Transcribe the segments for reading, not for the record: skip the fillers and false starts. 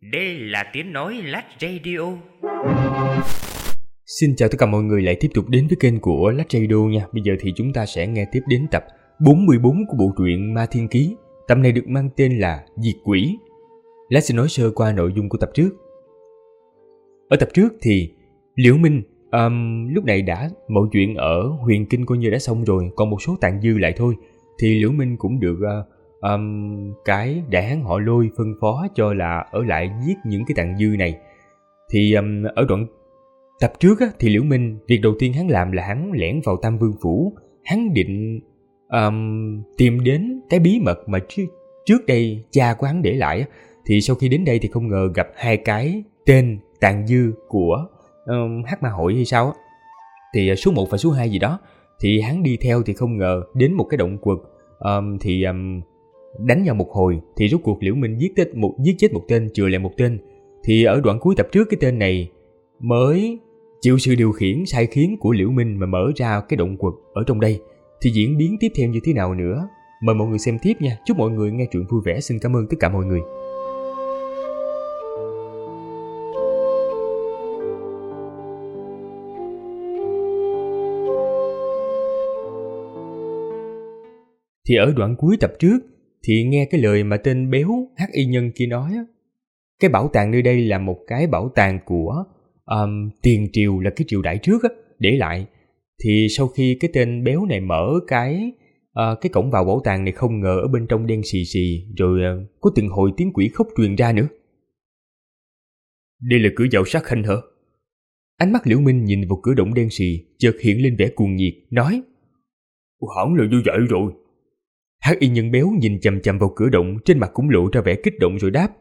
Đây là tiếng nói Lách Radio. Xin chào tất cả mọi người lại tiếp tục đến với kênh của Lách Radio nha. Bây giờ thì chúng ta sẽ nghe tiếp đến tập 44 của bộ truyện Ma Thiên Ký. Tập này được mang tên là Diệt Quỷ. Lách sẽ nói sơ qua nội dung của tập trước. Ở tập trước thì Liễu Minh lúc này đã mọi chuyện ở Huyền Kinh coi như đã xong rồi, còn một số tàn dư lại thôi. Thì Liễu Minh cũng được cái đại hán họ Lôi phân phó cho là ở lại giết những cái tàn dư này. Thì ở đoạn tập trước á, thì Liễu Minh việc đầu tiên hắn làm là hắn lẻn vào Tam Vương Phủ. Hắn định tìm đến cái bí mật mà trước đây cha của hắn để lại á. Thì sau khi đến đây thì không ngờ gặp hai cái tên tàn dư của Hắc Ma Hội hay sao á. Thì số 1 và số 2 gì đó. Thì hắn đi theo thì không ngờ đến một cái động quật. Đánh nhau một hồi thì rốt cuộc Liễu Minh giết chết một tên, chừa lại một tên. Thì ở đoạn cuối tập trước cái tên này mới chịu sự điều khiển sai khiến của Liễu Minh mà mở ra cái động quật ở trong đây. Thì diễn biến tiếp theo như thế nào nữa, mời mọi người xem tiếp nha. Chúc mọi người nghe truyện vui vẻ. Xin cảm ơn tất cả mọi người. Thì ở đoạn cuối tập trước thì nghe cái lời mà tên béo hắc y nhân kia nói á, cái bảo tàng nơi đây là một cái bảo tàng của tiền triều, là cái triều đại trước á, để lại. Thì sau khi cái tên béo này mở cái cổng vào bảo tàng này, không ngờ ở bên trong đen xì xì, rồi có từng hồi tiếng quỷ khóc truyền ra nữa. Đây là cửa vào sát khanh hả? Ánh mắt Liễu Minh nhìn vào cửa động đen xì, chợt hiện lên vẻ cuồng nhiệt, nói: hẳn là như vậy rồi. Hắc y nhân béo nhìn chằm chằm vào cửa động, trên mặt cũng lộ ra vẻ kích động rồi đáp: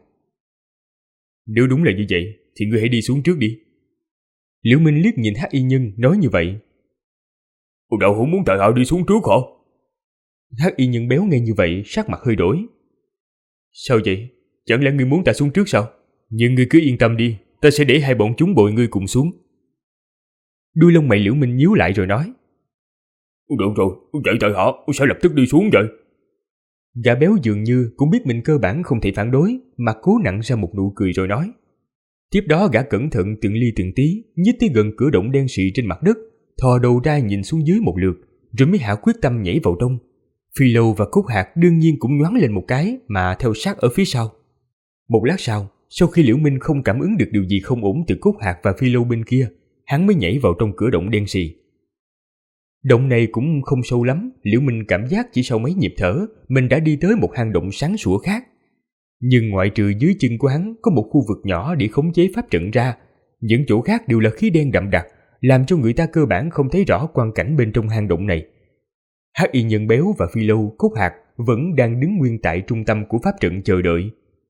Nếu đúng là như vậy thì ngươi hãy đi xuống trước đi. Liễu Minh liếc nhìn hắc y nhân nói như vậy. Đạo hữu muốn tại hạ đi xuống trước hả? Hắc y nhân béo nghe như vậy sắc mặt hơi đổi. Sao vậy? Chẳng lẽ ngươi muốn ta xuống trước sao? Nhưng ngươi cứ yên tâm đi, ta sẽ để hai bọn chúng bội ngươi cùng xuống. Đuôi lông mày Liễu Minh nhíu lại rồi nói: Được rồi, vậy tại hạ sẽ lập tức đi xuống vậy. Gã béo dường như cũng biết mình cơ bản không thể phản đối, mà cố nặn ra một nụ cười rồi nói. Tiếp đó gã cẩn thận từng ly từng tí nhích tới gần cửa động đen xị trên mặt đất, thò đầu ra nhìn xuống dưới một lượt, rồi mới hạ quyết tâm nhảy vào trong. Phi Lâu và Cốt Hạc đương nhiên cũng nhoáng lên một cái mà theo sát ở phía sau. Một lát sau khi Liễu Minh không cảm ứng được điều gì không ổn từ Cốt Hạc và Phi Lâu bên kia, hắn mới nhảy vào trong cửa động đen xì. Động này cũng không sâu lắm, Liễu Minh cảm giác chỉ sau mấy nhịp thở, mình đã đi tới một hang động sáng sủa khác. Nhưng ngoại trừ dưới chân của hắn có một khu vực nhỏ để khống chế pháp trận ra, những chỗ khác đều là khí đen đậm đặc, làm cho người ta cơ bản không thấy rõ quang cảnh bên trong hang động này. Hắc y nhân béo và Phi Lâu, Cốt Hạc vẫn đang đứng nguyên tại trung tâm của pháp trận chờ đợi.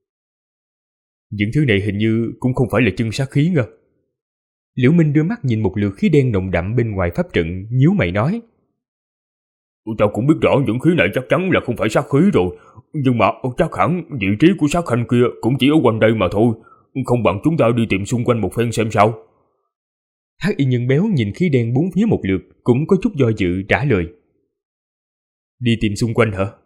Những thứ này hình như cũng không phải là chân sát khí ngờ. Liễu Minh đưa mắt nhìn một lượt khí đen nồng đậm bên ngoài pháp trận, nhíu mày nói: Ta cũng biết rõ những khí này chắc chắn là không phải sát khí rồi, nhưng mà chắc hẳn vị trí của sát khanh kia cũng chỉ ở quanh đây mà thôi, không bằng chúng ta đi tìm xung quanh một phen xem sao. Hắc y nhân béo nhìn khí đen bốn phía một lượt, cũng có chút do dự trả lời: Đi tìm xung quanh hả?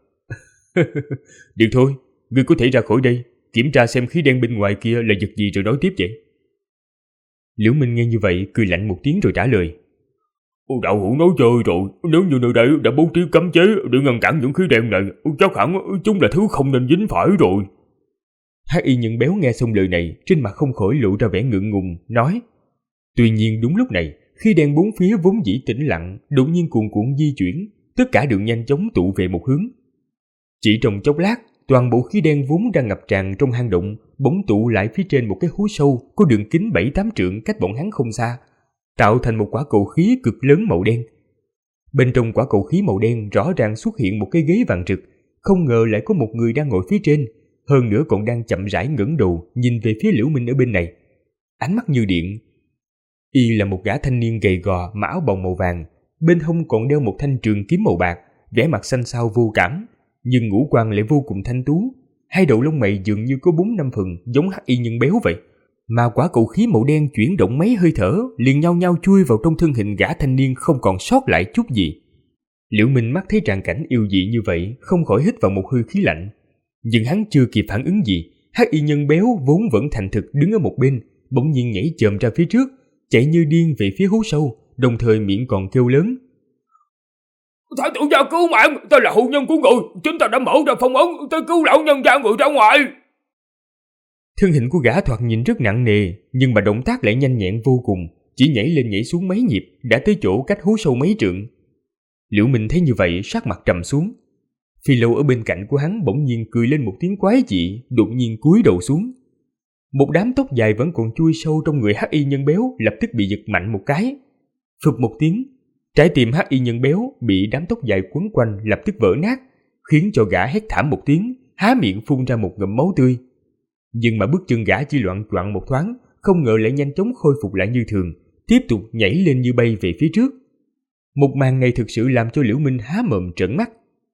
Được thôi, ngươi có thể ra khỏi đây, kiểm tra xem khí đen bên ngoài kia là vật gì rồi nói tiếp vậy. Liễu Minh nghe như vậy cười lạnh một tiếng rồi trả lời: Đạo hữu nói chơi rồi, nếu như nơi đây đã bố trí cấm chế để ngăn cản những khí đen này, chắc hẳn chúng là thứ không nên dính phải rồi. Hắc y nhân béo nghe xong lời này, trên mặt không khỏi lộ ra vẻ ngượng ngùng, nói. Tuy nhiên đúng lúc này, khí đen bốn phía vốn dĩ tĩnh lặng, đột nhiên cuồn cuộn di chuyển, tất cả đều nhanh chóng tụ về một hướng. Chỉ trong chốc lát, toàn bộ khí đen vốn đang ngập tràn trong hang động bỗng tụ lại phía trên một cái hố sâu có đường kính 7-8 trượng cách bọn hắn không xa, tạo thành một quả cầu khí cực lớn màu đen. Bên trong quả cầu khí màu đen rõ ràng xuất hiện một cái ghế vàng rực, không ngờ lại có một người đang ngồi phía trên, hơn nữa còn đang chậm rãi ngẩng đầu nhìn về phía Liễu Minh ở bên này. Ánh mắt như điện. Y là một gã thanh niên gầy gò, mặc áo bồng màu vàng, bên hông còn đeo một thanh trường kiếm màu bạc, vẻ mặt xanh xao vô cảm, nhưng ngũ quan lại vô cùng thanh tú, hai đầu lông mày dường như có 4-5 phần giống hắc y nhân béo vậy. Mà quả cầu khí màu đen chuyển động mấy hơi thở liền nhau nhau chui vào trong thân hình gã thanh niên, không còn sót lại chút gì. Liễu Minh mắt thấy tràng cảnh yêu dị như vậy, không khỏi hít vào một hơi khí lạnh. Nhưng hắn chưa kịp phản ứng gì, Hắc y nhân béo vốn vẫn thành thực đứng ở một bên, bỗng nhiên nhảy chồm ra phía trước, chạy như điên về phía hố sâu, đồng thời miệng còn kêu lớn: Thái tử gia cứu mạng, ta là hậu nhân của người, chúng ta đã mở ra phong ấn, ta cứu lão nhân gia người ra ngoài. Thân hình của gã thoạt nhìn rất nặng nề, nhưng mà động tác lại nhanh nhẹn vô cùng, chỉ nhảy lên nhảy xuống mấy nhịp đã tới chỗ cách hố sâu mấy trượng. Liễu Minh thấy như vậy, sắc mặt trầm xuống. Phi Lâu ở bên cạnh của hắn bỗng nhiên cười lên một tiếng quái dị, đột nhiên cúi đầu xuống. Một đám tóc dài vẫn còn chui sâu trong người hắc y nhân béo lập tức bị giật mạnh một cái. Phụp một tiếng, trái tim hắc y nhân béo bị đám tóc dài quấn quanh lập tức vỡ nát, khiến cho gã hét thảm một tiếng, há miệng phun ra một ngụm máu tươi. Nhưng mà bước chân gã chỉ loạng choạng một thoáng, không ngờ lại nhanh chóng khôi phục lại như thường, tiếp tục nhảy lên như bay về phía trước. Một màn này thực sự làm cho Liễu Minh há mồm trợn mắt.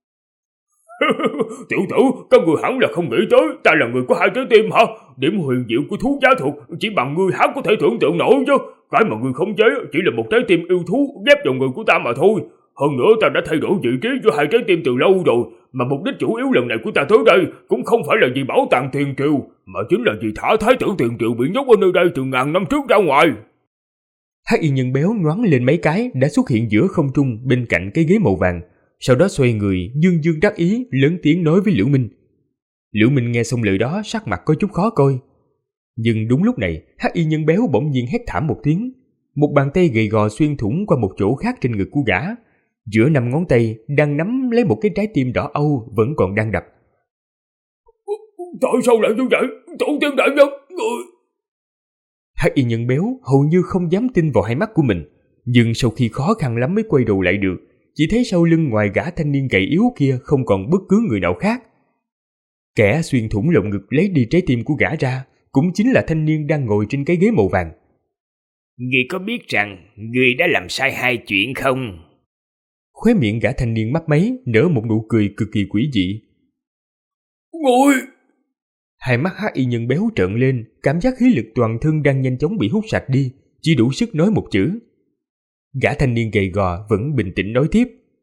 Tiểu tử, các người hẳn là không nghĩ tới ta là người có hai trái tim hả? Điểm huyền diệu của thú giá thuật chỉ bằng ngươi há có thể tưởng tượng nổi chứ. Cái mà ngươi không chế chỉ là một trái tim yêu thú ghép vào người của ta mà thôi. Hơn nữa ta đã thay đổi vị trí của hai trái tim từ lâu rồi, mà mục đích chủ yếu lần này của ta tới đây cũng không phải là vì bảo tàng tiền triều, mà chính là vì thả thái tử tiền triều bị nhốt ở nơi đây từ ngàn năm trước ra ngoài. Hắc y nhân béo nhoáng lên mấy cái đã xuất hiện giữa không trung bên cạnh cái ghế màu vàng, sau đó xoay người dương dương đắc ý lớn tiếng nói với Liễu Minh. Liễu Minh nghe xong lời đó sắc mặt có chút khó coi. Nhưng đúng lúc này hắc y nhân béo bỗng nhiên hét thảm một tiếng, một bàn tay gầy gò xuyên thủng qua một chỗ khác trên ngực của gã. Giữa 5 ngón tay đang nắm lấy một cái trái tim đỏ âu vẫn còn đang đập. Tại sao lại như vậy? Tổ tiên đại nhân, người... Hắc y nhân béo hầu như không dám tin vào hai mắt của mình, nhưng sau khi khó khăn lắm mới quay đầu lại được, chỉ thấy sau lưng ngoài gã thanh niên gầy yếu kia không còn bất cứ người nào khác. Kẻ xuyên thủng lồng ngực lấy đi trái tim của gã ra cũng chính là thanh niên đang ngồi trên cái ghế màu vàng. Ngươi có biết rằng ngươi đã làm sai hai chuyện không? Khóe miệng gã thanh niên mấp máy nở một nụ cười cực kỳ quỷ dị. Ngồi! Hai mắt hắc y nhân béo trợn lên, cảm giác khí lực toàn thân đang nhanh chóng bị hút sạch đi, chỉ đủ sức nói một chữ. Gã thanh niên gầy gò vẫn bình tĩnh nói tiếp.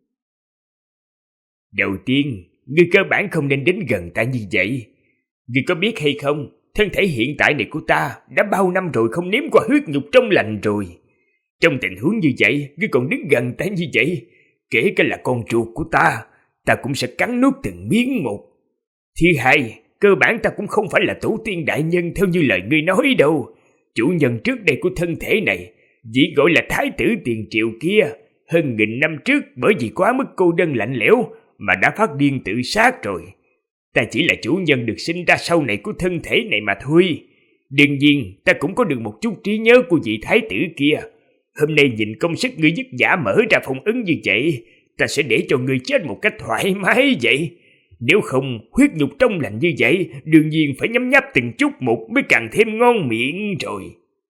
Đầu tiên, ngươi cơ bản không nên đến gần ta như vậy. Ngươi có biết hay không, thân thể hiện tại này của ta đã bao năm rồi không nếm qua huyết nhục trong lành rồi. Trong tình huống như vậy, ngươi còn đứng gần ta như vậy, kể cả là con ruột của ta cũng sẽ cắn nuốt từng miếng một. Thứ hai, cơ bản ta cũng không phải là tổ tiên đại nhân theo như lời ngươi nói đâu. Chủ nhân trước đây của thân thể này chỉ gọi là thái tử tiền triệu kia, hơn 1000 năm trước bởi vì quá mức cô đơn lạnh lẽo mà đã phát điên tự sát rồi. Ta chỉ là chủ nhân được sinh ra sau này của thân thể này mà thôi. Đương nhiên ta cũng có được một chút trí nhớ của vị thái tử kia. Hôm nay nhìn công sức ngươi vất vả mở ra phong ấn như vậy, ta sẽ để cho ngươi chết một cách thoải mái vậy. Nếu không, huyết nhục trong lành như vậy đương nhiên phải nhấm nháp từng chút một mới càng thêm ngon miệng rồi.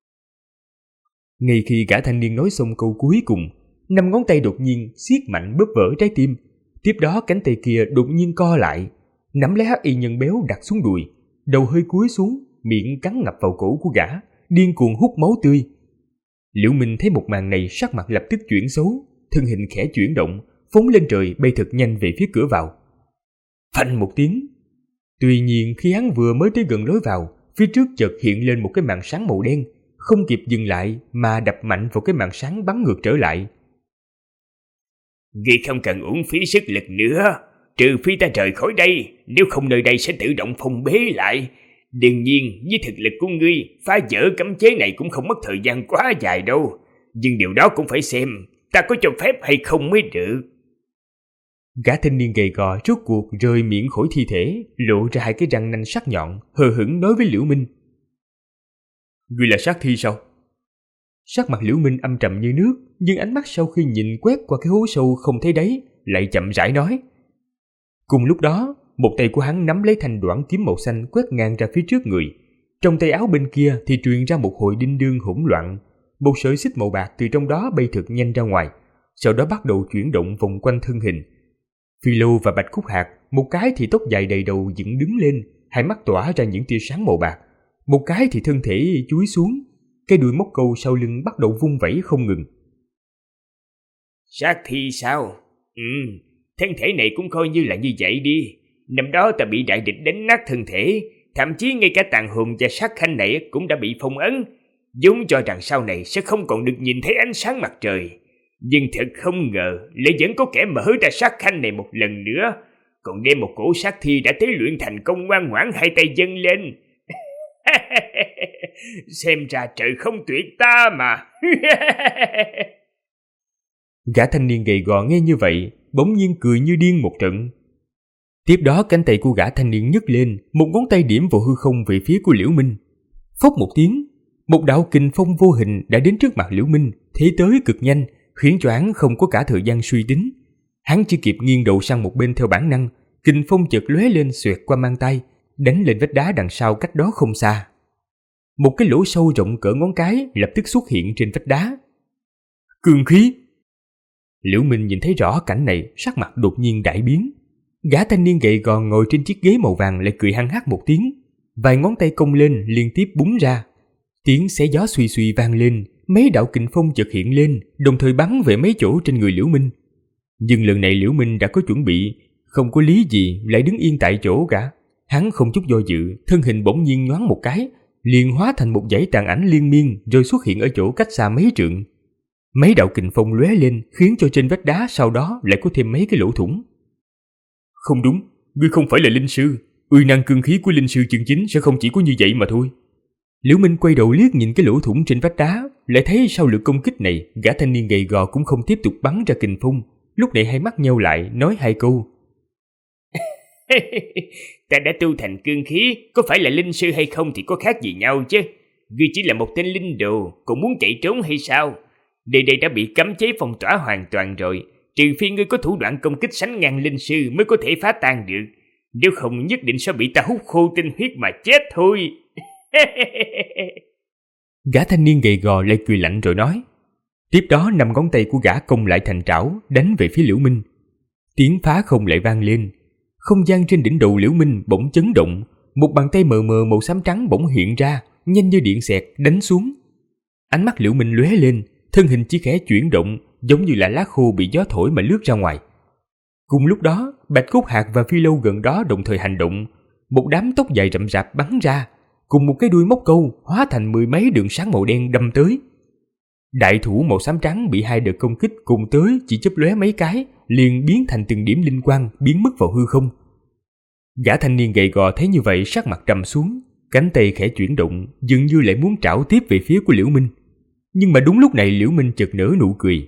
Ngay khi gã thanh niên nói xong câu cuối cùng, 5 ngón tay đột nhiên siết mạnh bóp vỡ trái tim. Tiếp đó cánh tay kia đột nhiên co lại, nắm lấy hắc y nhân béo đặt xuống đùi, đầu hơi cúi xuống, miệng cắn ngập vào cổ của gã, điên cuồng hút máu tươi. Liễu Minh thấy một màn này sắc mặt lập tức chuyển xấu, thân hình khẽ chuyển động, phóng lên trời bay thật nhanh về phía cửa vào. Phanh một tiếng. Tuy nhiên khi hắn vừa mới tới gần lối vào, phía trước chợt hiện lên một cái màn sáng màu đen, không kịp dừng lại mà đập mạnh vào cái màn sáng bắn ngược trở lại. Ngươi không cần uổng phí sức lực nữa, trừ phi ta rời khỏi đây, nếu không nơi đây sẽ tự động phong bế lại. Đương nhiên, với thực lực của ngươi, phá vỡ cấm chế này cũng không mất thời gian quá dài đâu. Nhưng điều đó cũng phải xem ta có cho phép hay không mới được. Gã thanh niên gầy gò rốt cuộc rời miệng khỏi thi thể, lộ ra hai cái răng nanh sắc nhọn, hờ hững nói với Liễu Minh. Ngươi là sát thi sao? Sắc mặt Liễu Minh âm trầm như nước, nhưng ánh mắt sau khi nhìn quét qua cái hố sâu không thấy đáy, lại chậm rãi nói. Cùng lúc đó, một tay của hắn nắm lấy thanh đoản kiếm màu xanh quét ngang ra phía trước người. Trong tay áo bên kia thì truyền ra một hồi đinh đương hỗn loạn, một sợi xích màu bạc từ trong đó bay thật nhanh ra ngoài, sau đó bắt đầu chuyển động vòng quanh thân hình. Phi Lâu và Bạch Khúc Hạc, một cái thì tóc dài đầy đầu dựng đứng lên, hai mắt tỏa ra những tia sáng màu bạc, một cái thì thân thể chúi xuống, cái đuôi móc câu sau lưng bắt đầu vung vẩy không ngừng. Sát thi sao? Thân thể này cũng coi như là như vậy đi. Năm đó ta bị đại địch đánh nát thân thể, thậm chí ngay cả tàn hồn và sát khanh này cũng đã bị phong ấn, vốn cho rằng sau này sẽ không còn được nhìn thấy ánh sáng mặt trời. Nhưng thật không ngờ lại vẫn có kẻ mở ra sát khanh này một lần nữa, còn đem một cổ sát thi đã tế luyện thành công ngoan ngoãn hai tay dâng lên. Xem ra trời không tuyệt ta mà. Gã thanh niên gầy gò nghe như vậy, bỗng nhiên cười như điên một trận. Tiếp đó cánh tay của gã thanh niên nhấc lên, một ngón tay điểm vào hư không về phía của Liễu Minh. Phốc một tiếng, một đạo kình phong vô hình đã đến trước mặt Liễu Minh, thế tới cực nhanh, khiến cho hắn không có cả thời gian suy tính. Hắn chỉ kịp nghiêng đầu sang một bên theo bản năng, kình phong chợt lóe lên xoẹt qua mang tay, đánh lên vách đá đằng sau cách đó không xa. Một cái lỗ sâu rộng cỡ ngón cái lập tức xuất hiện trên vách đá. Cương khí! Liễu Minh nhìn thấy rõ cảnh này, sắc mặt đột nhiên đại biến. Gã thanh niên gầy gò ngồi trên chiếc ghế màu vàng lại cười hăng hắc một tiếng, vài ngón tay cong lên liên tiếp búng ra. Tiếng xé gió suy suy vang lên, mấy đạo kình phong chợt hiện lên, đồng thời bắn về mấy chỗ trên người Liễu Minh. Nhưng lần này Liễu Minh đã có chuẩn bị, không có lý gì lại đứng yên tại chỗ cả. Hắn không chút do dự, thân hình bỗng nhiên nhoáng một cái, liền hóa thành một dãy tàn ảnh liên miên rồi xuất hiện ở chỗ cách xa mấy trượng. Mấy đạo kình phong lóe lên khiến cho trên vách đá sau đó lại có thêm mấy cái lỗ thủng. Không đúng, ngươi không phải là linh sư, uy năng cương khí của linh sư chân chính sẽ không chỉ có như vậy mà thôi. Liễu Minh quay đầu liếc nhìn cái lỗ thủng trên vách đá, lại thấy sau lượt công kích này, gã thanh niên gầy gò cũng không tiếp tục bắn ra kình phong, lúc này hai mắt nheo lại nói hai câu. Ta đã tu thành cương khí, có phải là linh sư hay không thì có khác gì nhau chứ. Ngươi chỉ là một tên linh đồ, còn muốn chạy trốn hay sao? Đây đã bị cấm chế phong tỏa hoàn toàn rồi, trừ phi ngươi có thủ đoạn công kích sánh ngang linh sư mới có thể phá tan được. Nếu không nhất định sẽ bị ta hút khô tinh huyết mà chết thôi. Gã thanh niên gầy gò lại cười lạnh rồi nói. Tiếp đó 5 ngón tay của gã cong lại thành trảo, đánh về phía Liễu Minh. Tiếng phá không lại vang lên. Không gian trên đỉnh đầu Liễu Minh bỗng chấn động, một bàn tay mờ mờ màu xám trắng bỗng hiện ra, nhanh như điện xẹt đánh xuống. Ánh mắt Liễu Minh lóe lên, thân hình chỉ khẽ chuyển động, giống như là lá khô bị gió thổi mà lướt ra ngoài. Cùng lúc đó, Bạch Cốt Hạc và Phi Lâu gần đó đồng thời hành động, một đám tóc dài rậm rạp bắn ra, cùng một cái đuôi móc câu hóa thành 10 mấy đường sáng màu đen đâm tới. Đại thủ màu xám trắng bị hai đợt công kích cùng tới chỉ chớp lóe mấy cái, liền biến thành từng điểm linh quang biến mất vào hư không. Gã thanh niên gầy gò thấy như vậy sắc mặt trầm xuống, cánh tay khẽ chuyển động, dường như lại muốn trảo tiếp về phía của Liễu Minh. Nhưng mà đúng lúc này Liễu Minh chợt nở nụ cười.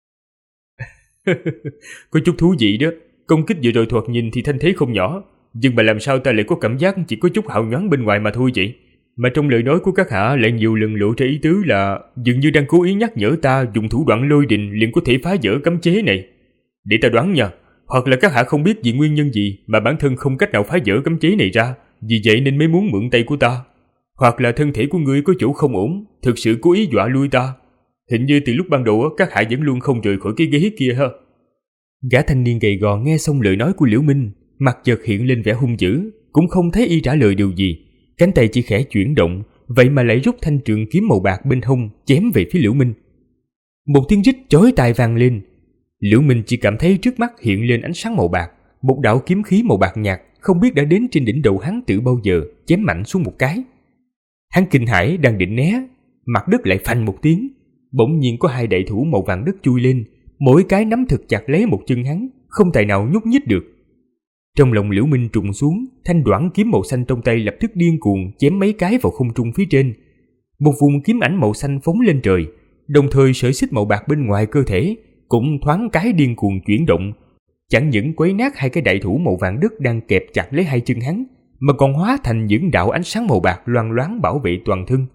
Có chút thú vị đó, công kích vừa rồi thoạt nhìn thì thanh thế không nhỏ, nhưng mà làm sao ta lại có cảm giác chỉ có chút hào nhoáng bên ngoài mà thôi vậy? Mà trong lời nói của các hạ lại nhiều lần lộ ra ý tứ là dường như đang cố ý nhắc nhở ta dùng thủ đoạn lôi đình liền có thể phá vỡ cấm chế này. Để ta đoán nha, hoặc là các hạ không biết vì nguyên nhân gì mà bản thân không cách nào phá vỡ cấm chế này ra, vì vậy nên mới muốn mượn tay của ta. Hoặc là thân thể của ngươi có chỗ không ổn, thực sự cố ý dọa lui ta. Hình như từ lúc ban đầu các hạ vẫn luôn không rời khỏi cái ghế kia ha. Gã thanh niên gầy gò nghe xong lời nói của Liễu Minh, mặt chợt hiện lên vẻ hung dữ, cũng không thấy y trả lời điều gì. Cánh tay chỉ khẽ chuyển động, vậy mà lại rút thanh trường kiếm màu bạc bên hông chém về phía Liễu Minh. Một tiếng rít chói tai vang lên. Liễu Minh chỉ cảm thấy trước mắt hiện lên ánh sáng màu bạc, một đạo kiếm khí màu bạc nhạt không biết đã đến trên đỉnh đầu hắn từ bao giờ, chém mạnh xuống một cái. Hắn kinh hãi đang định né, mặt đất lại phanh một tiếng, bỗng nhiên có hai đại thủ màu vàng đất chui lên, mỗi cái nắm thật chặt lấy một chân hắn, không tài nào nhúc nhích được. Trong lòng Liễu Minh trùng xuống, thanh đoản kiếm màu xanh trong tay lập tức điên cuồng chém mấy cái vào không trung phía trên. Một vùng kiếm ảnh màu xanh phóng lên trời, đồng thời sợi xích màu bạc bên ngoài cơ thể cũng thoáng cái điên cuồng chuyển động, chẳng những quấy nát hai cái đại thủ màu vàng đất đang kẹp chặt lấy hai chân hắn, mà còn hóa thành những đạo ánh sáng màu bạc loang loáng bảo vệ toàn thân.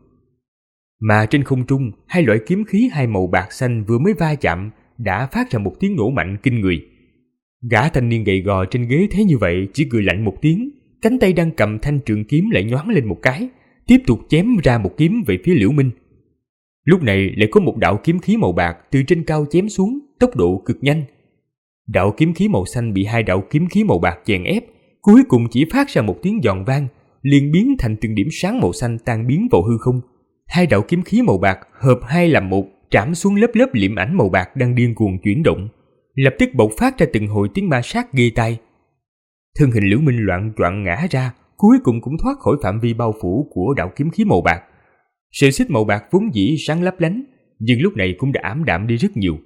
Mà trên không trung, hai loại kiếm khí hai màu bạc xanh vừa mới va chạm đã phát ra một tiếng nổ mạnh kinh người. Gã thanh niên gầy gò trên ghế thấy như vậy chỉ cười lạnh một tiếng, cánh tay đang cầm thanh trường kiếm lại nhoáng lên một cái, tiếp tục chém ra một kiếm về phía Liễu Minh. Lúc này lại có một đạo kiếm khí màu bạc từ trên cao chém xuống, tốc độ cực nhanh. Đạo kiếm khí màu xanh bị hai đạo kiếm khí màu bạc chèn ép, cuối cùng chỉ phát ra một tiếng giòn vang, liền biến thành từng điểm sáng màu xanh tan biến vào hư không. Hai đạo kiếm khí màu bạc hợp hai làm một, trảm xuống lớp lớp liệm ảnh màu bạc đang điên cuồng chuyển động, lập tức bộc phát ra từng hồi tiếng ma sát ghê tai. Thân hình Liễu Minh loạng choạng ngã ra, cuối cùng cũng thoát khỏi phạm vi bao phủ của đạo kiếm khí màu bạc. Sợi xích màu bạc vốn dĩ sáng lấp lánh, nhưng lúc này cũng đã ảm đạm đi rất nhiều.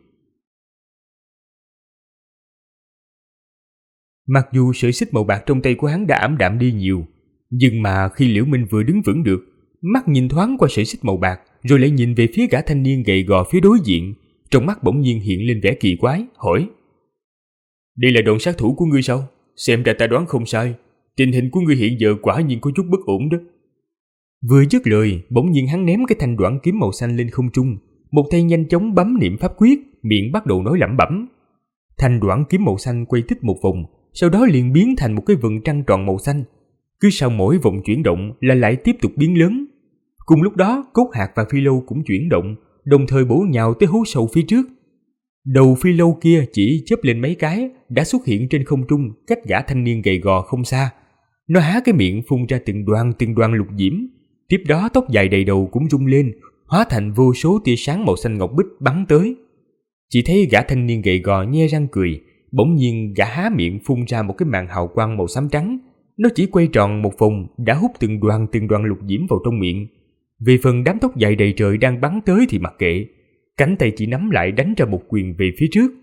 Mặc dù sợi xích màu bạc trong tay của hắn đã ảm đạm đi nhiều, nhưng mà khi Liễu Minh vừa đứng vững được, mắt nhìn thoáng qua sợi xích màu bạc, rồi lại nhìn về phía gã thanh niên gầy gò phía đối diện, trong mắt bỗng nhiên hiện lên vẻ kỳ quái, hỏi: "Đây là đòn sát thủ của ngươi sao? Xem ra ta đoán không sai, tình hình của ngươi hiện giờ quả nhiên có chút bất ổn đó." Vừa dứt lời, bỗng nhiên hắn ném cái thanh đoạn kiếm màu xanh lên không trung, một tay nhanh chóng bấm niệm pháp quyết, miệng bắt đầu nói lẩm bẩm. Thanh đoạn kiếm màu xanh quay tích một vòng, sau đó liền biến thành một cái vầng trăng tròn màu xanh. Cứ sau mỗi vòng chuyển động là lại tiếp tục biến lớn. Cùng lúc đó, Cốt Hạc và Phi Lâu cũng chuyển động, đồng thời bổ nhào tới hố sâu phía trước. Đầu Phi Lâu kia chỉ chớp lên mấy cái đã xuất hiện trên không trung, cách gã thanh niên gầy gò không xa. Nó há cái miệng phun ra từng đoàn lục diễm. Tiếp đó tóc dài đầy đầu cũng rung lên, hóa thành vô số tia sáng màu xanh ngọc bích bắn tới. Chỉ thấy gã thanh niên gầy gò nhe răng cười, bỗng nhiên gã há miệng phun ra một cái màn hào quang màu xám trắng. Nó chỉ quay tròn một vòng đã hút từng đoàn lục diễm vào trong miệng. Về phần đám tóc dài đầy trời đang bắn tới thì mặc kệ, cánh tay chỉ nắm lại đánh ra một quyền về phía trước.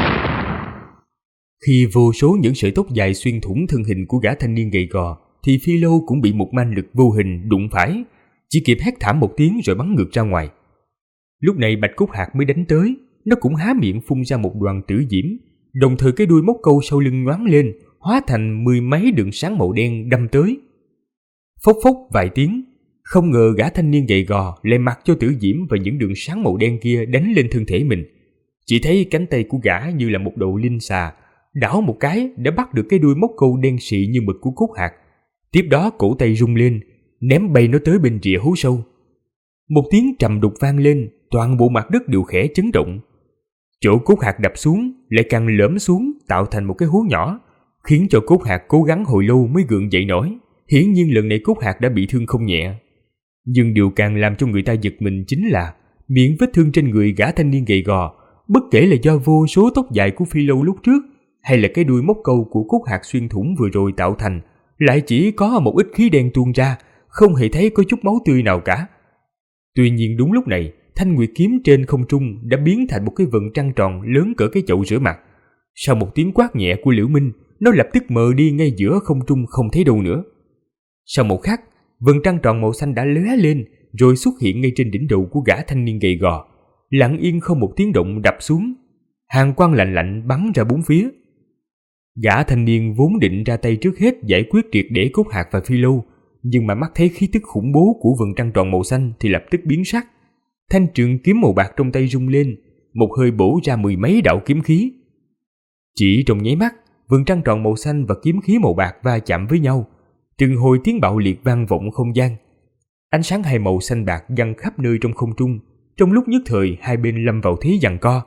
Khi vô số những sợi tóc dài xuyên thủng thân hình của gã thanh niên gầy gò, thì Phi Lâu cũng bị một man lực vô hình đụng phải, chỉ kịp hét thảm một tiếng rồi bắn ngược ra ngoài. Lúc này Bạch Cốt Hạc mới đánh tới, nó cũng há miệng phun ra một đoàn tử diễm, đồng thời cái đuôi móc câu sau lưng nhoáng lên, hóa thành 10 mấy đường sáng màu đen đâm tới. Phốc phốc vài tiếng, không ngờ gã thanh niên gầy gò lại mặc cho tử diễm và những đường sáng màu đen kia đánh lên thân thể mình. Chỉ thấy cánh tay của gã như là một đầu linh xà, đảo một cái đã bắt được cái đuôi móc câu đen xị như mực của Cốt Hạc. Tiếp đó cổ tay rung lên, ném bay nó tới bên rìa hố sâu. Một tiếng trầm đục vang lên, toàn bộ mặt đất đều khẽ chấn động. Chỗ Cốt Hạc đập xuống lại càng lõm xuống, tạo thành một cái hố nhỏ, khiến cho Cốt Hạc cố gắng hồi lâu mới gượng dậy nổi. Hiển nhiên lần này Cốt Hạc đã bị thương không nhẹ. Nhưng điều càng làm cho người ta giật mình chính là miệng vết thương trên người gã thanh niên gầy gò, bất kể là do vô số tóc dài của Phi Lâu lúc trước hay là cái đuôi móc câu của Cốt Hạc xuyên thủng vừa rồi tạo thành, lại chỉ có một ít khí đen tuôn ra, không hề thấy có chút máu tươi nào cả. Tuy nhiên đúng lúc này, thanh nguyệt kiếm trên không trung đã biến thành một cái vầng trăng tròn lớn cỡ cái chậu rửa mặt. Sau một tiếng quát nhẹ của Liễu Minh, nó lập tức mờ đi ngay giữa không trung không thấy đâu nữa. Sau một khắc, vầng trăng tròn màu xanh đã lóe lên, rồi xuất hiện ngay trên đỉnh đầu của gã thanh niên gầy gò, lặng yên không một tiếng động đập xuống. Hàn quang lạnh lạnh bắn ra bốn phía. Gã thanh niên vốn định ra tay trước hết giải quyết triệt để Cốt Hạc và Phi Lâu, nhưng mà mắt thấy khí tức khủng bố của vầng trăng tròn màu xanh thì lập tức biến sắc. Thanh trường kiếm màu bạc trong tay rung lên, một hơi bổ ra 10 mấy đạo kiếm khí. Chỉ trong nháy mắt, vầng trăng tròn màu xanh và kiếm khí màu bạc va chạm với nhau, từng hồi tiếng bạo liệt vang vọng không gian. Ánh sáng hai màu xanh bạc văng khắp nơi trong không trung, trong lúc nhất thời hai bên lâm vào thế giằng co.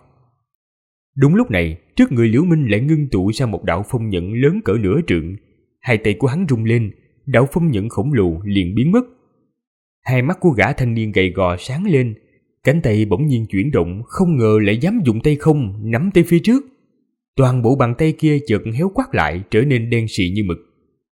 Đúng lúc này, trước người Liễu Minh lại ngưng tụ ra một đạo phong nhận lớn cỡ nửa trượng. Hai tay của hắn rung lên, đạo phong nhận khổng lồ liền biến mất. Hai mắt của gã thanh niên gầy gò sáng lên, cánh tay bỗng nhiên chuyển động, không ngờ lại dám dùng tay không nắm tới phía trước. Toàn bộ bàn tay kia chợt héo quắt lại, trở nên đen xị như mực.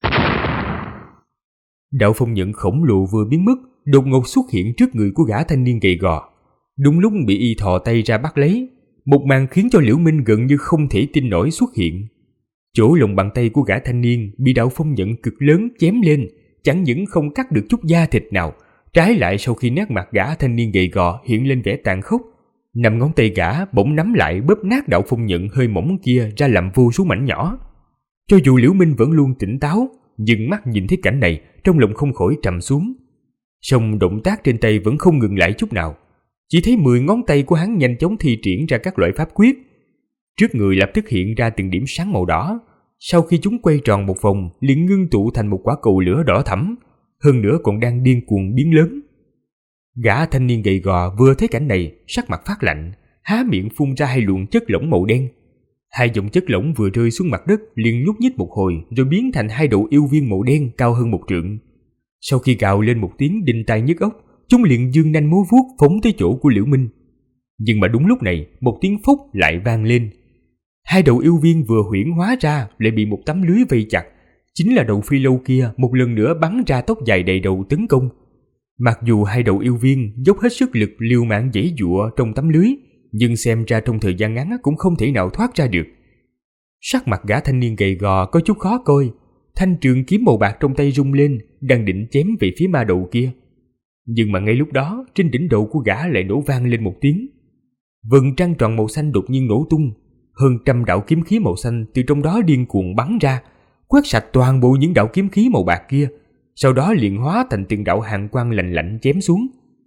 Đạo phong nhận khổng lồ vừa biến mất, đột ngột xuất hiện trước người của gã thanh niên gầy gò. Đúng lúc bị y thò tay ra bắt lấy, một màn khiến cho Liễu Minh gần như không thể tin nổi xuất hiện. Chỗ lòng bàn tay của gã thanh niên bị đạo phong nhận cực lớn chém lên, chẳng những không cắt được chút da thịt nào, trái lại sau khi nát mặt gã thanh niên gầy gò hiện lên vẻ tàn khốc. 5 ngón tay gã bỗng nắm lại bóp nát đạo phong nhận hơi mỏng kia ra làm vô số mảnh nhỏ. Cho dù Liễu Minh vẫn luôn tỉnh táo, nhưng mắt nhìn thấy cảnh này, trong lòng không khỏi trầm xuống. Song động tác trên tay vẫn không ngừng lại chút nào. Chỉ thấy 10 ngón tay của hắn nhanh chóng thi triển ra các loại pháp quyết. Trước người lập tức hiện ra từng điểm sáng màu đỏ. Sau khi chúng quay tròn một vòng, liền ngưng tụ thành một quả cầu lửa đỏ thẫm, hơn nữa còn đang điên cuồng biến lớn. Gã thanh niên gầy gò vừa thấy cảnh này, sắc mặt phát lạnh, há miệng phun ra hai luồng chất lỏng màu đen. Hai dòng chất lỏng vừa rơi xuống mặt đất liền nhúc nhích một hồi, rồi biến thành hai đầu yêu viên màu đen cao hơn 1 trượng. Sau khi gào lên một tiếng đinh tai nhức óc, chúng liền giương nanh múa vuốt phóng tới chỗ của Liễu Minh. Nhưng mà đúng lúc này, một tiếng phốc lại vang lên. Hai đầu yêu viên vừa huyễn hóa ra lại bị một tấm lưới vây chặt, chính là đầu phi lâu kia một lần nữa bắn ra tóc dài đầy đầu tấn công. Mặc dù hai đầu yêu viên dốc hết sức lực liều mạng giãy giụa trong tấm lưới, nhưng xem ra trong thời gian ngắn cũng không thể nào thoát ra được. Sắc mặt gã thanh niên gầy gò có chút khó coi, thanh trường kiếm màu bạc trong tay rung lên, đang định chém về phía ma đầu kia. Nhưng mà ngay lúc đó, trên đỉnh đầu của gã lại nổ vang lên một tiếng. Vầng trăng tròn màu xanh đột nhiên nổ tung, hơn 100 đạo kiếm khí màu xanh từ trong đó điên cuồng bắn ra, quét sạch toàn bộ những đạo kiếm khí màu bạc kia, sau đó liền hóa thành từng đạo hàn quang lạnh lạnh chém xuống.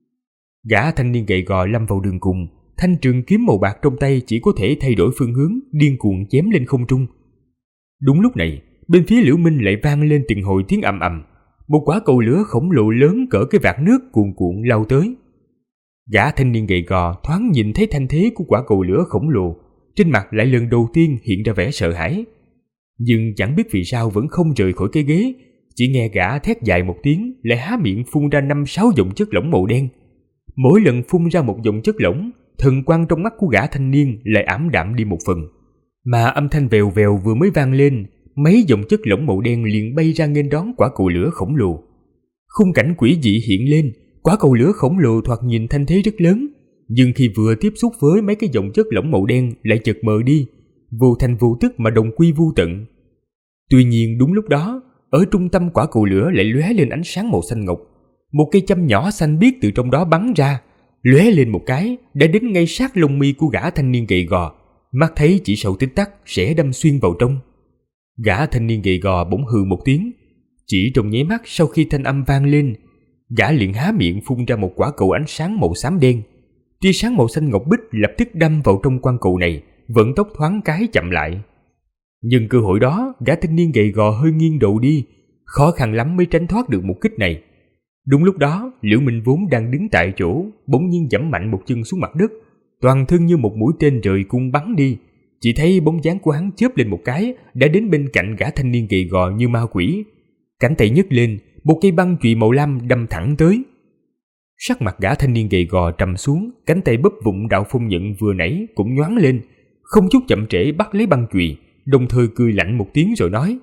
Gã thanh niên gầy gò lâm vào đường cùng, thanh trường kiếm màu bạc trong tay chỉ có thể thay đổi phương hướng, điên cuồng chém lên không trung. Đúng lúc này, bên phía Liễu Minh lại vang lên từng hồi tiếng ầm ầm, một quả cầu lửa khổng lồ lớn cỡ cái vạc nước cuồn cuộn lao tới. Gã thanh niên gầy gò thoáng nhìn thấy thanh thế của quả cầu lửa khổng lồ, trên mặt lại lần đầu tiên hiện ra vẻ sợ hãi. Nhưng chẳng biết vì sao vẫn không rời khỏi cái ghế, chỉ nghe gã thét dài một tiếng, lại há miệng phun ra 5-6 dòng chất lỏng màu đen. Mỗi lần phun ra một dòng chất lỏng, thần quang trong mắt của gã thanh niên lại ảm đạm đi một phần. Mà âm thanh vèo vèo vừa mới vang lên, mấy dòng chất lỏng màu đen liền bay ra nghênh đón quả cầu lửa khổng lồ. Khung cảnh quỷ dị hiện lên, quả cầu lửa khổng lồ thoạt nhìn thanh thế rất lớn, nhưng khi vừa tiếp xúc với mấy cái dòng chất lỏng màu đen lại chợt mờ đi, vô thành vô tức mà đồng quy vô tận. Tuy nhiên đúng lúc đó, ở trung tâm quả cầu lửa lại lóe lên ánh sáng màu xanh ngọc, một cây châm nhỏ xanh biếc từ trong đó bắn ra, lóe lên một cái đã đến ngay sát lông mi của gã thanh niên gầy gò, mắt thấy chỉ sau tích tắc sẽ đâm xuyên vào trong. Gã thanh niên gầy gò bỗng hừ một tiếng, chỉ trong nháy mắt sau khi thanh âm vang lên, gã liền há miệng phun ra một quả cầu ánh sáng màu xám đen. Tia sáng màu xanh ngọc bích lập tức đâm vào trong quan cầu này, vận tốc thoáng cái chậm lại. Nhưng cơ hội đó, gã thanh niên gầy gò hơi nghiêng đầu đi, khó khăn lắm mới tránh thoát được một kích này. Đúng lúc đó, Liễu Minh vốn đang đứng tại chỗ, bỗng nhiên giẫm mạnh một chân xuống mặt đất, toàn thân như một mũi tên rời cung bắn đi. Chỉ thấy bóng dáng của hắn chớp lên một cái, đã đến bên cạnh gã thanh niên gầy gò như ma quỷ. Cánh tay nhấc lên, một cây băng chùy màu lam đâm thẳng tới. Sắc mặt gã thanh niên gầy gò trầm xuống, cánh tay bấp vụng đạo phong nhận vừa nãy cũng nhoáng lên, không chút chậm trễ bắt lấy băng chùy, đồng thời cười lạnh một tiếng rồi nói: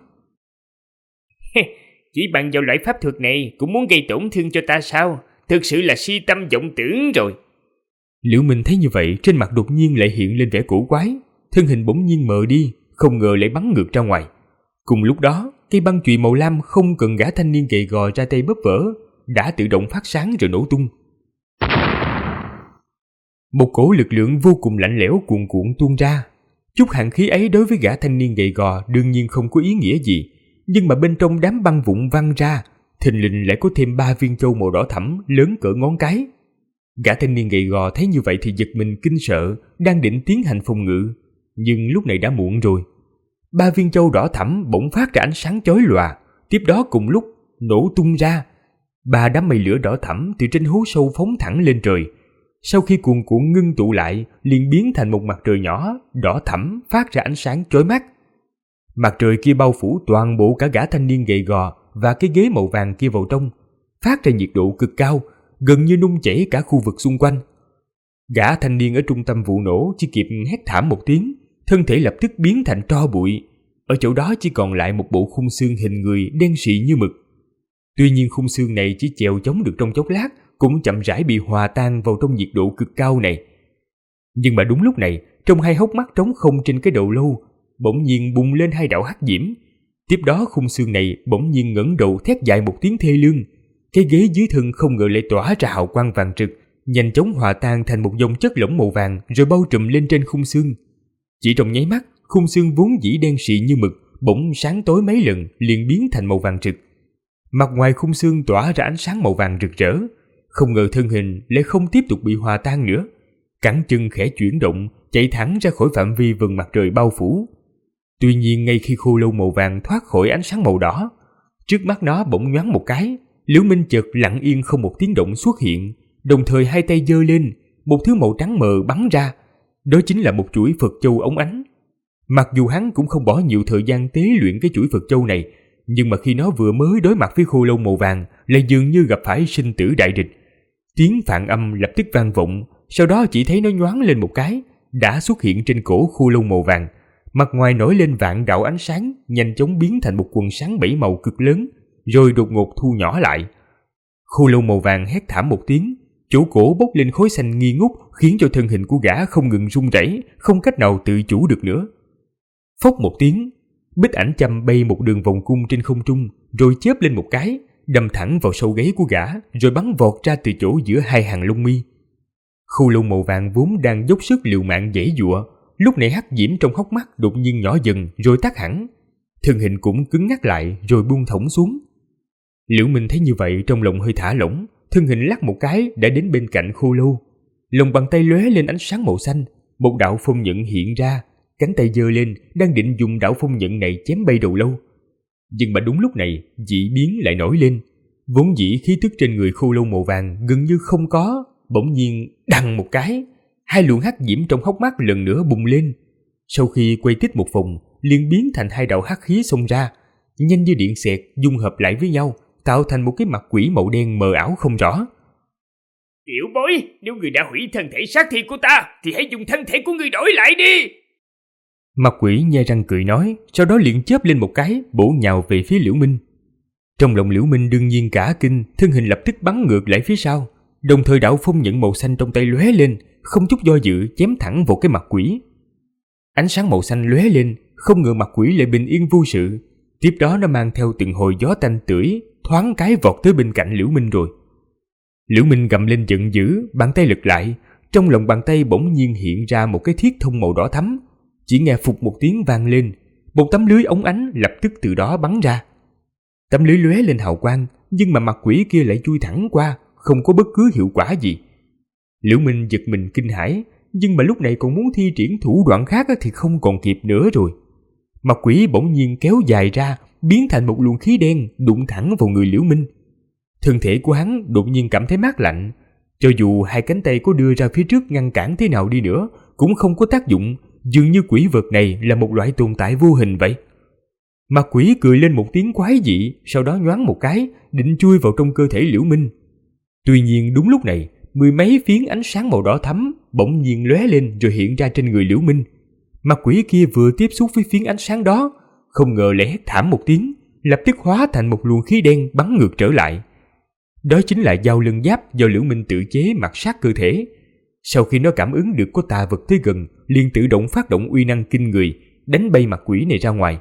Chỉ bằng vào loại pháp thuật này cũng muốn gây tổn thương cho ta sao? Thực sự là si tâm vọng tưởng rồi. Liễu Minh thấy như vậy, trên mặt đột nhiên lại hiện lên vẻ cổ quái, thân hình bỗng nhiên mờ đi, không ngờ lại bắn ngược ra ngoài. Cùng lúc đó, cây băng chùy màu lam không cần gã thanh niên gầy gò ra tay bóp vỡ, đã tự động phát sáng rồi nổ tung. Một cổ lực lượng vô cùng lạnh lẽo cuồn cuộn tuôn ra. Chút hàn khí ấy đối với gã thanh niên gầy gò đương nhiên không có ý nghĩa gì, nhưng mà bên trong đám băng vụn văng ra, thình lình lại có thêm 3 viên châu màu đỏ thẫm lớn cỡ ngón cái. Gã thanh niên gầy gò thấy như vậy thì giật mình kinh sợ, đang định tiến hành phòng ngự, nhưng lúc này đã muộn rồi. 3 viên châu đỏ thẫm bỗng phát ra ánh sáng chói lòa, tiếp đó cùng lúc nổ tung ra. 3 đám mây lửa đỏ thẫm từ trên hố sâu phóng thẳng lên trời. Sau khi cuồn cuộn ngưng tụ lại, liền biến thành một mặt trời nhỏ đỏ thẫm phát ra ánh sáng chói mắt. Mặt trời kia bao phủ toàn bộ cả gã thanh niên gầy gò và cái ghế màu vàng kia vào trong, phát ra nhiệt độ cực cao, gần như nung chảy cả khu vực xung quanh. Gã thanh niên ở trung tâm vụ nổ chỉ kịp hét thảm một tiếng, thân thể lập tức biến thành tro bụi. Ở chỗ đó chỉ còn lại một bộ khung xương hình người đen sì như mực. Tuy nhiên khung xương này chỉ chèo chống được trong chốc lát, cũng chậm rãi bị hòa tan vào trong nhiệt độ cực cao này. Nhưng mà đúng lúc này, trong hai hốc mắt trống không trên cái đầu lâu, bỗng nhiên bùng lên 2 đạo hắc diễm. Tiếp đó khung xương này bỗng nhiên ngẩng đầu thét dài một tiếng thê lương. Cái ghế dưới thân không ngờ lại tỏa ra hào quang vàng rực, nhanh chóng hòa tan thành một dòng chất lỏng màu vàng rồi bao trùm lên trên khung xương. Chỉ trong nháy mắt, khung xương vốn dĩ đen sì như mực bỗng sáng tối mấy lần, liền biến thành màu vàng rực. Mặt ngoài khung xương tỏa ra ánh sáng màu vàng rực rỡ, không ngờ thân hình lại không tiếp tục bị hòa tan nữa. Cẳng chân khẽ chuyển động, chạy thẳng ra khỏi phạm vi vầng mặt trời bao phủ. Tuy nhiên ngay khi khô lâu màu vàng thoát khỏi ánh sáng màu đỏ, trước mắt nó bỗng nhoáng một cái, Liễu Minh chợt lặng yên không một tiếng động xuất hiện, đồng thời hai tay giơ lên, một thứ màu trắng mờ bắn ra. Đó chính là một chuỗi Phật châu óng ánh. Mặc dù hắn cũng không bỏ nhiều thời gian tế luyện cái chuỗi Phật châu này, nhưng mà khi nó vừa mới đối mặt với khô lâu màu vàng, lại dường như gặp phải sinh tử đại địch. Tiếng phạn âm lập tức vang vọng, sau đó chỉ thấy nó nhoáng lên một cái, đã xuất hiện trên cổ khô lâu màu vàng, mặt ngoài nổi lên vạn đạo ánh sáng, nhanh chóng biến thành một quần sáng 7 màu cực lớn, rồi đột ngột thu nhỏ lại. Khô lâu màu vàng hét thảm một tiếng, chỗ cổ bốc lên khói xanh nghi ngút, khiến cho thân hình của gã không ngừng run rẩy, không cách nào tự chủ được nữa. Phốc một tiếng, bích ảnh châm bay một đường vòng cung trên không trung, rồi chớp lên một cái, đâm thẳng vào sau gáy của gã, rồi bắn vọt ra từ chỗ giữa hai hàng lông mi. Khô lâu màu vàng vốn đang dốc sức liều mạng giãy giụa, lúc này hắc diễm trong hốc mắt đột nhiên nhỏ dần rồi tắt hẳn, thân hình cũng cứng ngắc lại rồi buông thõng xuống. Liễu Minh thấy như vậy trong lòng hơi thả lỏng, thân hình lắc một cái đã đến bên cạnh khô lâu. Lòng bàn tay lóe lên ánh sáng màu xanh, một đạo phong nhận hiện ra, cánh tay giơ lên đang định dùng đạo phong nhận này chém bay đầu lâu. Nhưng mà đúng lúc này dị biến lại nổi lên, vốn dĩ khí tức trên người khô lâu màu vàng gần như không có, bỗng nhiên đằng một cái, hai luồng hắc diễm trong hốc mắt lần nữa bùng lên. Sau khi quay tít một vòng, liền biến thành hai đạo hắc khí xông ra, nhanh như điện xẹt dung hợp lại với nhau, tạo thành một cái mặt quỷ màu đen mờ ảo không rõ. Tiểu bối, nếu người đã hủy thân thể xác thịt của ta, thì hãy dùng thân thể của người đổi lại đi. Mặt quỷ nhe răng cười nói, sau đó liền chớp lên một cái, bổ nhào về phía Liễu Minh. Trong lòng Liễu Minh đương nhiên cả kinh, thân hình lập tức bắn ngược lại phía sau, đồng thời đạo phong nhận màu xanh trong tay lóe lên, không chút do dự chém thẳng vào cái mặt quỷ. Ánh sáng màu xanh lóe lên, không ngờ mặt quỷ lại bình yên vô sự. Tiếp đó nó mang theo từng hồi gió tanh tưởi, thoáng cái vọt tới bên cạnh Liễu Minh rồi. Liễu Minh gầm lên giận dữ, bàn tay lật lại, trong lòng bàn tay bỗng nhiên hiện ra một cái thiết thông màu đỏ thắm. Chỉ nghe phụt một tiếng vang lên, một tấm lưới óng ánh lập tức từ đó bắn ra. Tấm lưới lóe lên hào quang, nhưng mà mặt quỷ kia lại chui thẳng qua, không có bất cứ hiệu quả gì. Liễu Minh giật mình kinh hãi, nhưng mà lúc này còn muốn thi triển thủ đoạn khác thì không còn kịp nữa rồi. Mặt quỷ bỗng nhiên kéo dài ra, biến thành một luồng khí đen đụng thẳng vào người Liễu Minh. Thân thể của hắn đột nhiên cảm thấy mát lạnh, cho dù hai cánh tay có đưa ra phía trước ngăn cản thế nào đi nữa cũng không có tác dụng, dường như quỷ vật này là một loại tồn tại vô hình vậy. Mặt quỷ cười lên một tiếng quái dị, sau đó nhoáng một cái, định chui vào trong cơ thể Liễu Minh. Tuy nhiên đúng lúc này, mười mấy phiến ánh sáng màu đỏ thắm bỗng nhiên lóe lên rồi hiện ra trên người Liễu Minh. Mặt quỷ kia vừa tiếp xúc với phiến ánh sáng đó, không ngờ lại hét thảm một tiếng, lập tức hóa thành một luồng khí đen bắn ngược trở lại. Đó chính là dao lân giáp do Liễu Minh tự chế mặc sát cơ thể. Sau khi nó cảm ứng được có tà vật tới gần, liền tự động phát động uy năng kinh người, đánh bay mặt quỷ này ra ngoài.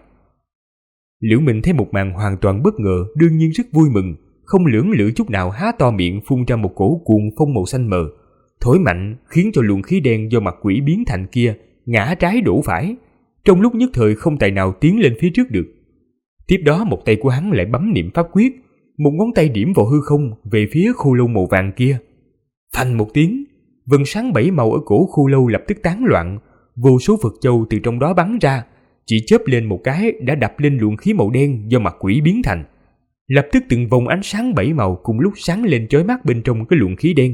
Liễu Minh thấy một màn hoàn toàn bất ngờ, đương nhiên rất vui mừng, không lưỡng lự chút nào há to miệng phun ra một cổ cuồng phong màu xanh mờ, thổi mạnh khiến cho luồng khí đen do mặt quỷ biến thành kia ngã trái đổ phải, trong lúc nhất thời không tài nào tiến lên phía trước được. Tiếp đó một tay của hắn lại bấm niệm pháp quyết, một ngón tay điểm vào hư không về phía khô lâu màu vàng kia. Phanh một tiếng, vầng sáng 7 màu ở cổ khô lâu lập tức tán loạn, vô số Phật châu từ trong đó bắn ra, chỉ chớp lên một cái đã đập lên luồng khí màu đen do mặt quỷ biến thành. Lập tức từng vòng ánh sáng 7 màu cùng lúc sáng lên chói mắt bên trong cái luồng khí đen.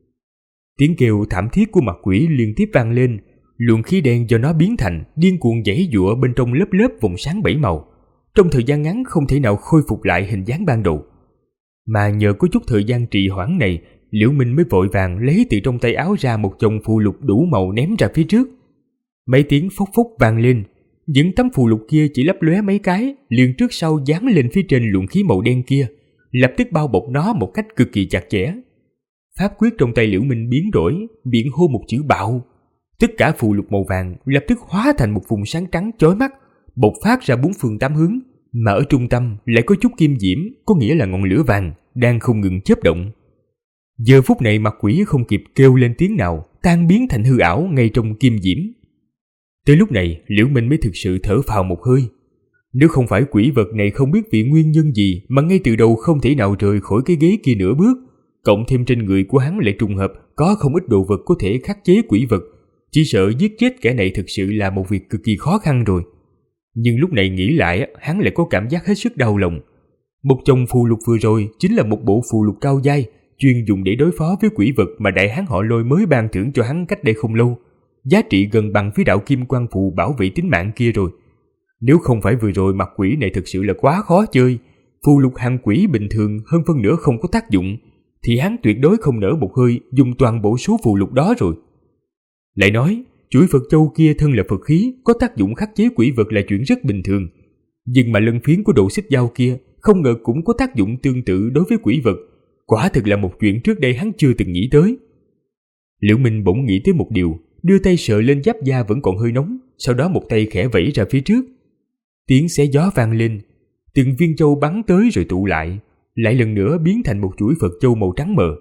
Tiếng kêu thảm thiết của mặt quỷ liên tiếp vang lên, luồng khí đen do nó biến thành điên cuồng giãy giụa bên trong lớp lớp vòng sáng 7 màu, trong thời gian ngắn không thể nào khôi phục lại hình dáng ban đầu. Mà nhờ có chút thời gian trì hoãn này, Liễu Minh mới vội vàng lấy từ trong tay áo ra một chồng phù lục đủ màu ném ra phía trước. Mấy tiếng phốc phốc vang lên, những tấm phù lục kia chỉ lấp lóe mấy cái, liền trước sau dán lên phía trên luồng khí màu đen kia, lập tức bao bọc nó một cách cực kỳ chặt chẽ. Pháp quyết trong tay Liễu Minh biến đổi, miệng hô một chữ bạo. Tất cả phù lục màu vàng lập tức hóa thành một vùng sáng trắng chói mắt, bộc phát ra bốn phương tám hướng, mà ở trung tâm lại có chút kim diễm, có nghĩa là ngọn lửa vàng đang không ngừng chớp động. Giờ phút này mặt quỷ không kịp kêu lên tiếng nào, tan biến thành hư ảo ngay trong kim diễm. Tới lúc này, Liễu Minh mới thực sự thở phào một hơi. Nếu không phải quỷ vật này không biết vì nguyên nhân gì mà ngay từ đầu không thể nào rời khỏi cái ghế kia nửa bước, cộng thêm trên người của hắn lại trùng hợp có không ít đồ vật có thể khắc chế quỷ vật, chỉ sợ giết chết kẻ này thực sự là một việc cực kỳ khó khăn rồi. Nhưng lúc này nghĩ lại, hắn lại có cảm giác hết sức đau lòng. Một chồng phù lục vừa rồi chính là một bộ phù lục cao giai, chuyên dùng để đối phó với quỷ vật mà đại hán họ Lôi mới ban thưởng cho hắn cách đây không lâu. Giá trị gần bằng với đạo kim quang phù bảo vệ tính mạng kia rồi. Nếu không phải vừa rồi mặt quỷ này thực sự là quá khó chơi, phù lục hàng quỷ bình thường hơn phân nửa không có tác dụng, thì hắn tuyệt đối không nỡ một hơi dùng toàn bộ số phù lục đó rồi. Lại nói, chuỗi Phật châu kia thân là Phật khí, có tác dụng khắc chế quỷ vật là chuyện rất bình thường. Nhưng mà lân phiến của độ xích dao kia không ngờ cũng có tác dụng tương tự đối với quỷ vật. Quả thực là một chuyện trước đây hắn chưa từng nghĩ tới. Liễu Minh bỗng nghĩ tới một điều, đưa tay sờ lên giáp da vẫn còn hơi nóng, sau đó một tay khẽ vẫy ra phía trước. Tiếng xé gió vang lên, từng viên châu bắn tới rồi tụ lại lần nữa biến thành một chuỗi Phật châu màu trắng mờ.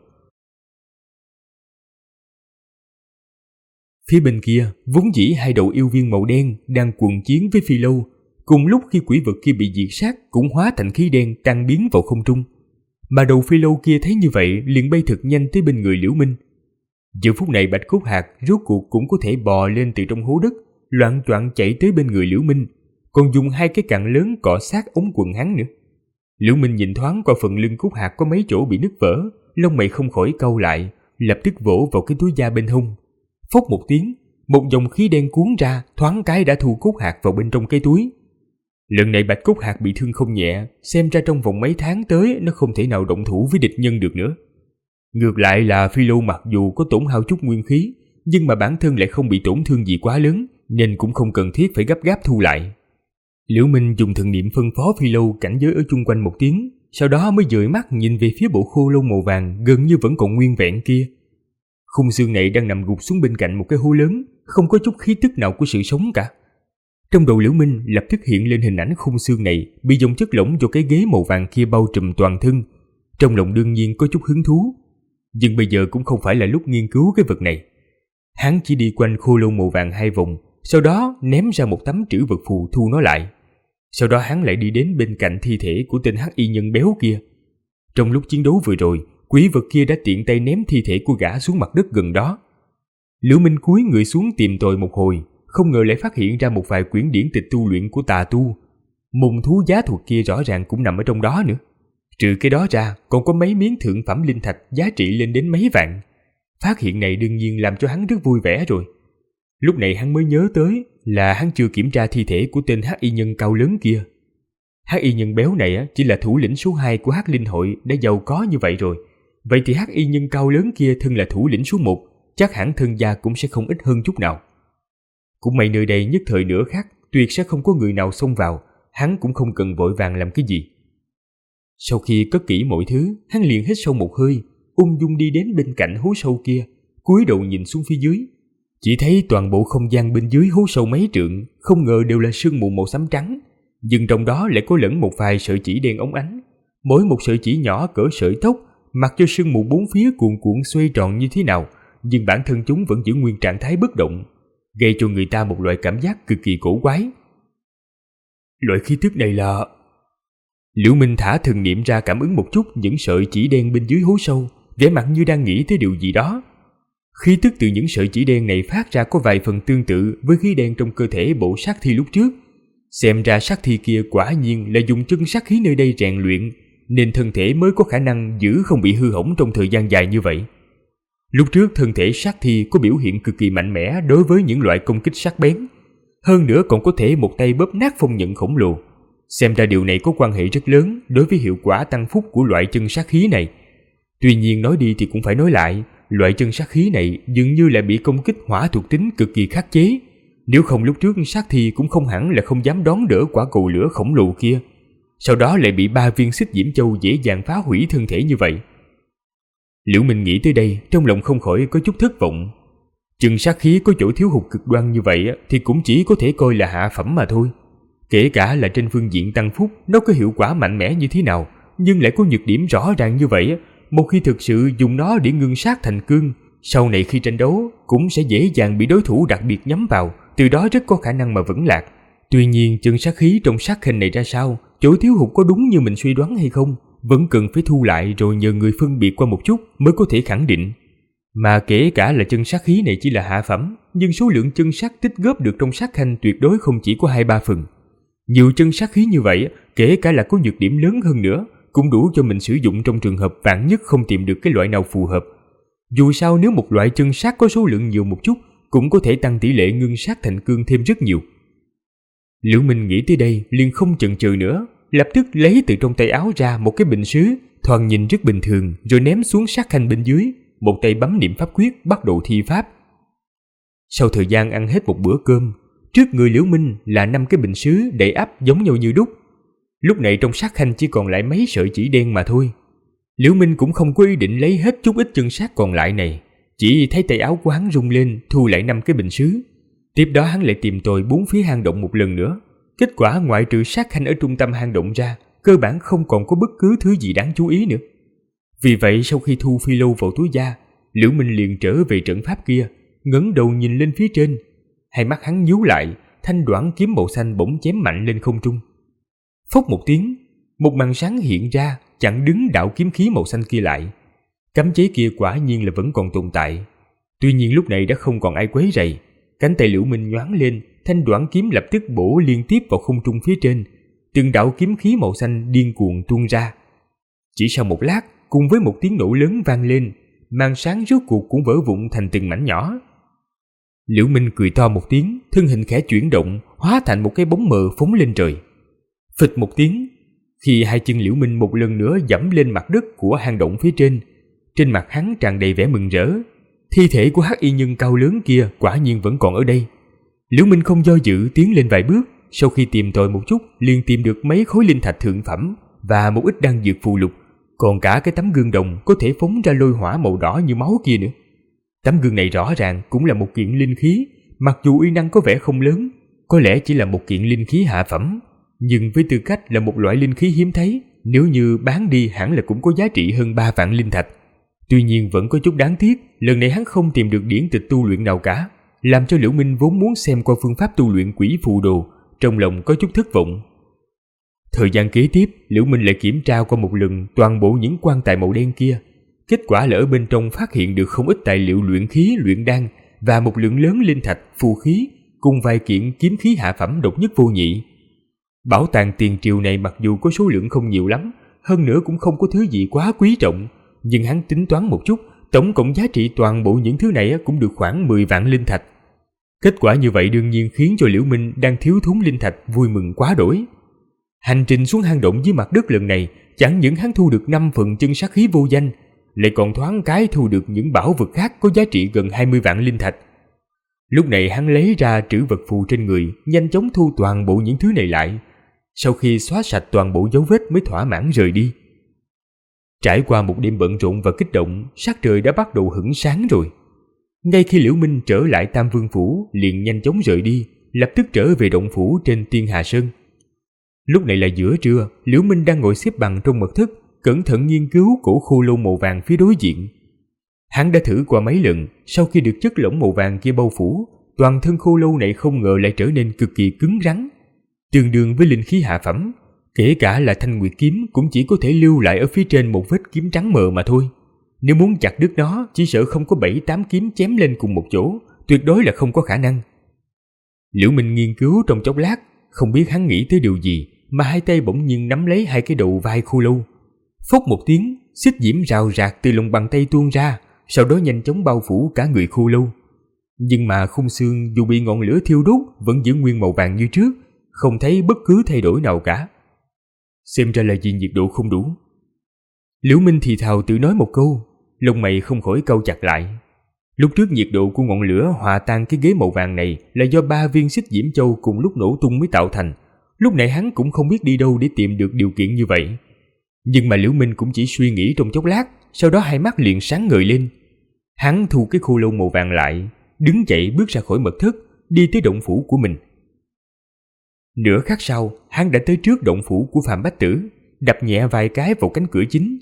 Phía bên kia, vốn dĩ hai đầu yêu viên màu đen đang quần chiến với Phi Lâu, cùng lúc khi quỷ vật kia bị diệt sát cũng hóa thành khí đen tan biến vào không trung. Mà đầu Phi Lâu kia thấy như vậy liền bay thật nhanh tới bên người Liễu Minh. Giờ phút này Bạch Cốt Hạc rốt cuộc cũng có thể bò lên từ trong hố đất, loạng choạng chạy tới bên người Liễu Minh, còn dùng hai cái cặn lớn cọ sát ống quần hắn nữa. Liễu Minh nhìn thoáng qua phần lưng Cốt Hạc có mấy chỗ bị nứt vỡ, lông mày không khỏi cau lại, lập tức vỗ vào cái túi da bên hông. Phốc một tiếng, một dòng khí đen cuốn ra, thoáng cái đã thu Cốt Hạc vào bên trong cái túi. Lần này Bạch Cốt Hạc bị thương không nhẹ, xem ra trong vòng mấy tháng tới nó không thể nào động thủ với địch nhân được nữa. Ngược lại là Phi Lâu mặc dù có tổn hao chút nguyên khí, nhưng mà bản thân lại không bị tổn thương gì quá lớn, nên cũng không cần thiết phải gấp gáp thu lại. Liễu Minh dùng thần niệm phân phó Phi Lâu cảnh giới ở chung quanh một tiếng, sau đó mới dời mắt nhìn về phía bộ khô lâu màu vàng gần như vẫn còn nguyên vẹn kia. Khung xương này đang nằm gục xuống bên cạnh một cái hố lớn, không có chút khí tức nào của sự sống cả. Trong đầu Liễu Minh lập tức hiện lên hình ảnh khung xương này bị dòng chất lỏng do cái ghế màu vàng kia bao trùm toàn thân. Trong lòng đương nhiên có chút hứng thú, nhưng bây giờ cũng không phải là lúc nghiên cứu cái vật này. Hắn chỉ đi quanh khô lâu màu vàng 2 vòng, sau đó ném ra một tấm trữ vật phù thu nó lại. Sau đó hắn lại đi đến bên cạnh thi thể của tên hắc y nhân béo kia. Trong lúc chiến đấu vừa rồi, quỷ vật kia đã tiện tay ném thi thể của gã xuống mặt đất gần đó. Liễu Minh cúi người xuống tìm tòi một hồi, không ngờ lại phát hiện ra một vài quyển điển tịch tu luyện của tà tu. Môn thú giá thuật kia rõ ràng cũng nằm ở trong đó nữa. Trừ cái đó ra, còn có mấy miếng thượng phẩm linh thạch giá trị lên đến mấy vạn. Phát hiện này đương nhiên làm cho hắn rất vui vẻ rồi. Lúc này hắn mới nhớ tới là hắn chưa kiểm tra thi thể của tên hắc y nhân cao lớn kia. Hắc y nhân béo này chỉ là thủ lĩnh số 2 của Hắc Linh hội đã giàu có như vậy rồi. Vậy thì hắc y nhân cao lớn kia thân là thủ lĩnh số 1, chắc hẳn thân gia cũng sẽ không ít hơn chút nào. Cũng may nơi đây nhất thời nửa khắc tuyệt sẽ không có người nào xông vào, hắn cũng không cần vội vàng làm cái gì. Sau khi cất kỹ mọi thứ, hắn liền hít sâu một hơi, ung dung đi đến bên cạnh hố sâu kia, cúi đầu nhìn xuống phía dưới. Chỉ thấy toàn bộ không gian bên dưới hố sâu mấy trượng, không ngờ đều là sương mù màu xám trắng, nhưng trong đó lại có lẫn một vài sợi chỉ đen óng ánh. Mỗi một sợi chỉ nhỏ cỡ sợi tóc, mặc cho sương mù bốn phía cuồn cuộn xoay tròn như thế nào, nhưng bản thân chúng vẫn giữ nguyên trạng thái bất động, gây cho người ta một loại cảm giác cực kỳ cổ quái. Loại khí tức này là... Liễu Minh thả thần niệm ra cảm ứng một chút những sợi chỉ đen bên dưới hố sâu, vẻ mặt như đang nghĩ tới điều gì đó. Khí tức từ những sợi chỉ đen này phát ra có vài phần tương tự với khí đen trong cơ thể bộ sát thi lúc trước. Xem ra sát thi kia quả nhiên là dùng chân sát khí nơi đây rèn luyện, nên thân thể mới có khả năng giữ không bị hư hỏng trong thời gian dài như vậy. Lúc trước thân thể sát thi có biểu hiện cực kỳ mạnh mẽ đối với những loại công kích sắc bén, hơn nữa còn có thể một tay bóp nát phong nhận khổng lồ. Xem ra điều này có quan hệ rất lớn đối với hiệu quả tăng phúc của loại chân sát khí này. Tuy nhiên nói đi thì cũng phải nói lại, loại chân sát khí này dường như lại bị công kích hỏa thuộc tính cực kỳ khắc chế. Nếu không lúc trước sát thi cũng không hẳn là không dám đón đỡ quả cầu lửa khổng lồ kia, sau đó lại bị 3 viên xích diễm châu dễ dàng phá hủy thân thể như vậy. Liễu Minh nghĩ tới đây, trong lòng không khỏi có chút thất vọng. Chân sát khí có chỗ thiếu hụt cực đoan như vậy thì cũng chỉ có thể coi là hạ phẩm mà thôi. Kể cả là trên phương diện tăng phúc nó có hiệu quả mạnh mẽ như thế nào, nhưng lại có nhược điểm rõ ràng như vậy, một khi thực sự dùng nó để ngưng sát thành cương, sau này khi tranh đấu cũng sẽ dễ dàng bị đối thủ đặc biệt nhắm vào, từ đó rất có khả năng mà vững lạc. Tuy nhiên chân sát khí trong sát hình này ra sao, chỗ thiếu hụt có đúng như mình suy đoán hay không, vẫn cần phải thu lại rồi nhờ người phân biệt qua một chút mới có thể khẳng định. Mà kể cả là chân sát khí này chỉ là hạ phẩm, nhưng số lượng chân sát tích góp được trong sát khanh tuyệt đối không chỉ có 2-3 phần. Nhiều chân sát khí như vậy, kể cả là có nhược điểm lớn hơn nữa, cũng đủ cho mình sử dụng trong trường hợp vạn nhất không tìm được cái loại nào phù hợp. Dù sao nếu một loại chân sát có số lượng nhiều một chút, cũng có thể tăng tỷ lệ ngưng sát thành cương thêm rất nhiều. Liễu Minh nghĩ tới đây liền không chần chừ nữa, lập tức lấy từ trong tay áo ra một cái bình sứ, thoạt nhìn rất bình thường, rồi ném xuống sát khanh bên dưới, một tay bấm niệm pháp quyết bắt đầu thi pháp. Sau thời gian ăn hết một bữa cơm, trước người Liễu Minh là 5 cái bình sứ đầy ắp giống nhau như đúc. Lúc này trong sát khanh chỉ còn lại mấy sợi chỉ đen mà thôi. Liễu Minh cũng không có ý định lấy hết chút ít chân sát còn lại này, chỉ thấy tay áo của hắn rung lên thu lại 5 cái bình sứ. Tiếp đó hắn lại tìm tòi bốn phía hang động một lần nữa. Kết quả ngoại trừ sát khanh ở trung tâm hang động ra, cơ bản không còn có bất cứ thứ gì đáng chú ý nữa. Vì vậy sau khi thu phi lâu vào túi da, Liễu Minh liền trở về trận pháp kia, ngẩng đầu nhìn lên phía trên. Hai mắt hắn nhíu lại, thanh đoản kiếm màu xanh bỗng chém mạnh lên không trung. Phốc một tiếng, một màn sáng hiện ra chặn đứng đạo kiếm khí màu xanh kia lại. Cấm chế kia quả nhiên là vẫn còn tồn tại. Tuy nhiên lúc này đã không còn ai quấy rầy. Cánh tay Liễu Minh nhoáng lên, thanh đoản kiếm lập tức bổ liên tiếp vào không trung phía trên. Từng đạo kiếm khí màu xanh điên cuồng tuôn ra. Chỉ sau một lát, cùng với một tiếng nổ lớn vang lên, màn sáng rốt cuộc cũng vỡ vụn thành từng mảnh nhỏ. Liễu Minh cười to một tiếng, thân hình khẽ chuyển động, hóa thành một cái bóng mờ phóng lên trời. Phịch một tiếng, khi hai chân Liễu Minh một lần nữa dẫm lên mặt đất của hang động phía trên mặt hắn tràn đầy vẻ mừng rỡ. Thi thể của hắc y nhân cao lớn kia quả nhiên vẫn còn ở đây. Liễu Minh không do dự tiến lên vài bước, sau khi tìm tòi một chút, liền tìm được mấy khối linh thạch thượng phẩm và một ít đan dược phù lục, còn cả cái tấm gương đồng có thể phóng ra lôi hỏa màu đỏ như máu kia nữa. Tấm gương này rõ ràng cũng là một kiện linh khí, mặc dù uy năng có vẻ không lớn, có lẽ chỉ là một kiện linh khí hạ phẩm, nhưng với tư cách là một loại linh khí hiếm thấy, nếu như bán đi hẳn là cũng có giá trị hơn 3 vạn linh thạch. Tuy nhiên vẫn có chút đáng tiếc, lần này hắn không tìm được điển tịch tu luyện nào cả, làm cho Liễu Minh vốn muốn xem qua phương pháp tu luyện quỷ phù đồ, trong lòng có chút thất vọng. Thời gian kế tiếp, Liễu Minh lại kiểm tra qua một lần toàn bộ những quan tài màu đen kia. Kết quả là ở bên trong phát hiện được không ít tài liệu luyện khí, luyện đan và một lượng lớn linh thạch, phù khí cùng vài kiện kiếm khí hạ phẩm độc nhất vô nhị. Bảo tàng tiền triều này mặc dù có số lượng không nhiều lắm, hơn nữa cũng không có thứ gì quá quý trọng, nhưng hắn tính toán một chút, tổng cộng giá trị toàn bộ những thứ này cũng được khoảng 10 vạn linh thạch. Kết quả như vậy đương nhiên khiến cho Liễu Minh đang thiếu thốn linh thạch vui mừng quá đỗi. Hành trình xuống hang động dưới mặt đất lần này, chẳng những hắn thu được 5 phần chân sát khí vô danh, lại còn thoáng cái thu được những bảo vật khác có giá trị gần 20 vạn linh thạch. Lúc này hắn lấy ra trữ vật phù trên người, nhanh chóng thu toàn bộ những thứ này lại. Sau khi xóa sạch toàn bộ dấu vết mới thỏa mãn rời đi. Trải qua một đêm bận rộn và kích động, sắc trời đã bắt đầu hửng sáng rồi. Ngay khi Liễu Minh trở lại Tam Vương Phủ, liền nhanh chóng rời đi, lập tức trở về động phủ trên Tiên Hà Sơn. Lúc này là giữa trưa, Liễu Minh đang ngồi xếp bằng trong mật thất, cẩn thận nghiên cứu cổ khô lâu màu vàng phía đối diện. Hắn đã thử qua mấy lần, sau khi được chất lỏng màu vàng kia bao phủ, toàn thân khô lâu này không ngờ lại trở nên cực kỳ cứng rắn, tương đương với linh khí hạ phẩm. Kể cả là thanh nguyệt kiếm cũng chỉ có thể lưu lại ở phía trên một vết kiếm trắng mờ mà thôi. Nếu muốn chặt đứt nó, chỉ sợ không có 7-8 kiếm chém lên cùng một chỗ, tuyệt đối là không có khả năng. Liễu Minh nghiên cứu trong chốc lát, không biết hắn nghĩ tới điều gì, mà hai tay bỗng nhiên nắm lấy hai cái đầu vai khô lâu. Phốc một tiếng, xích diễm rào rạc từ lòng bàn tay tuôn ra, sau đó nhanh chóng bao phủ cả người khô lâu. Nhưng mà khung xương dù bị ngọn lửa thiêu đốt vẫn giữ nguyên màu vàng như trước, không thấy bất cứ thay đổi nào cả. Xem ra là vì nhiệt độ không đủ. Liễu Minh thì thào tự nói một câu, lông mày không khỏi cau chặt lại. Lúc trước nhiệt độ của ngọn lửa hòa tan cái ghế màu vàng này là do 3 viên xích diễm châu cùng lúc nổ tung mới tạo thành. Lúc này hắn cũng không biết đi đâu để tìm được điều kiện như vậy. Nhưng mà Liễu Minh cũng chỉ suy nghĩ trong chốc lát, sau đó hai mắt liền sáng ngời lên. Hắn thu cái khô lâu màu vàng lại, đứng dậy bước ra khỏi mật thất, đi tới động phủ của mình. Nửa khắc sau, hắn đã tới trước động phủ của Phạm Bách Tử, đập nhẹ vài cái vào cánh cửa chính.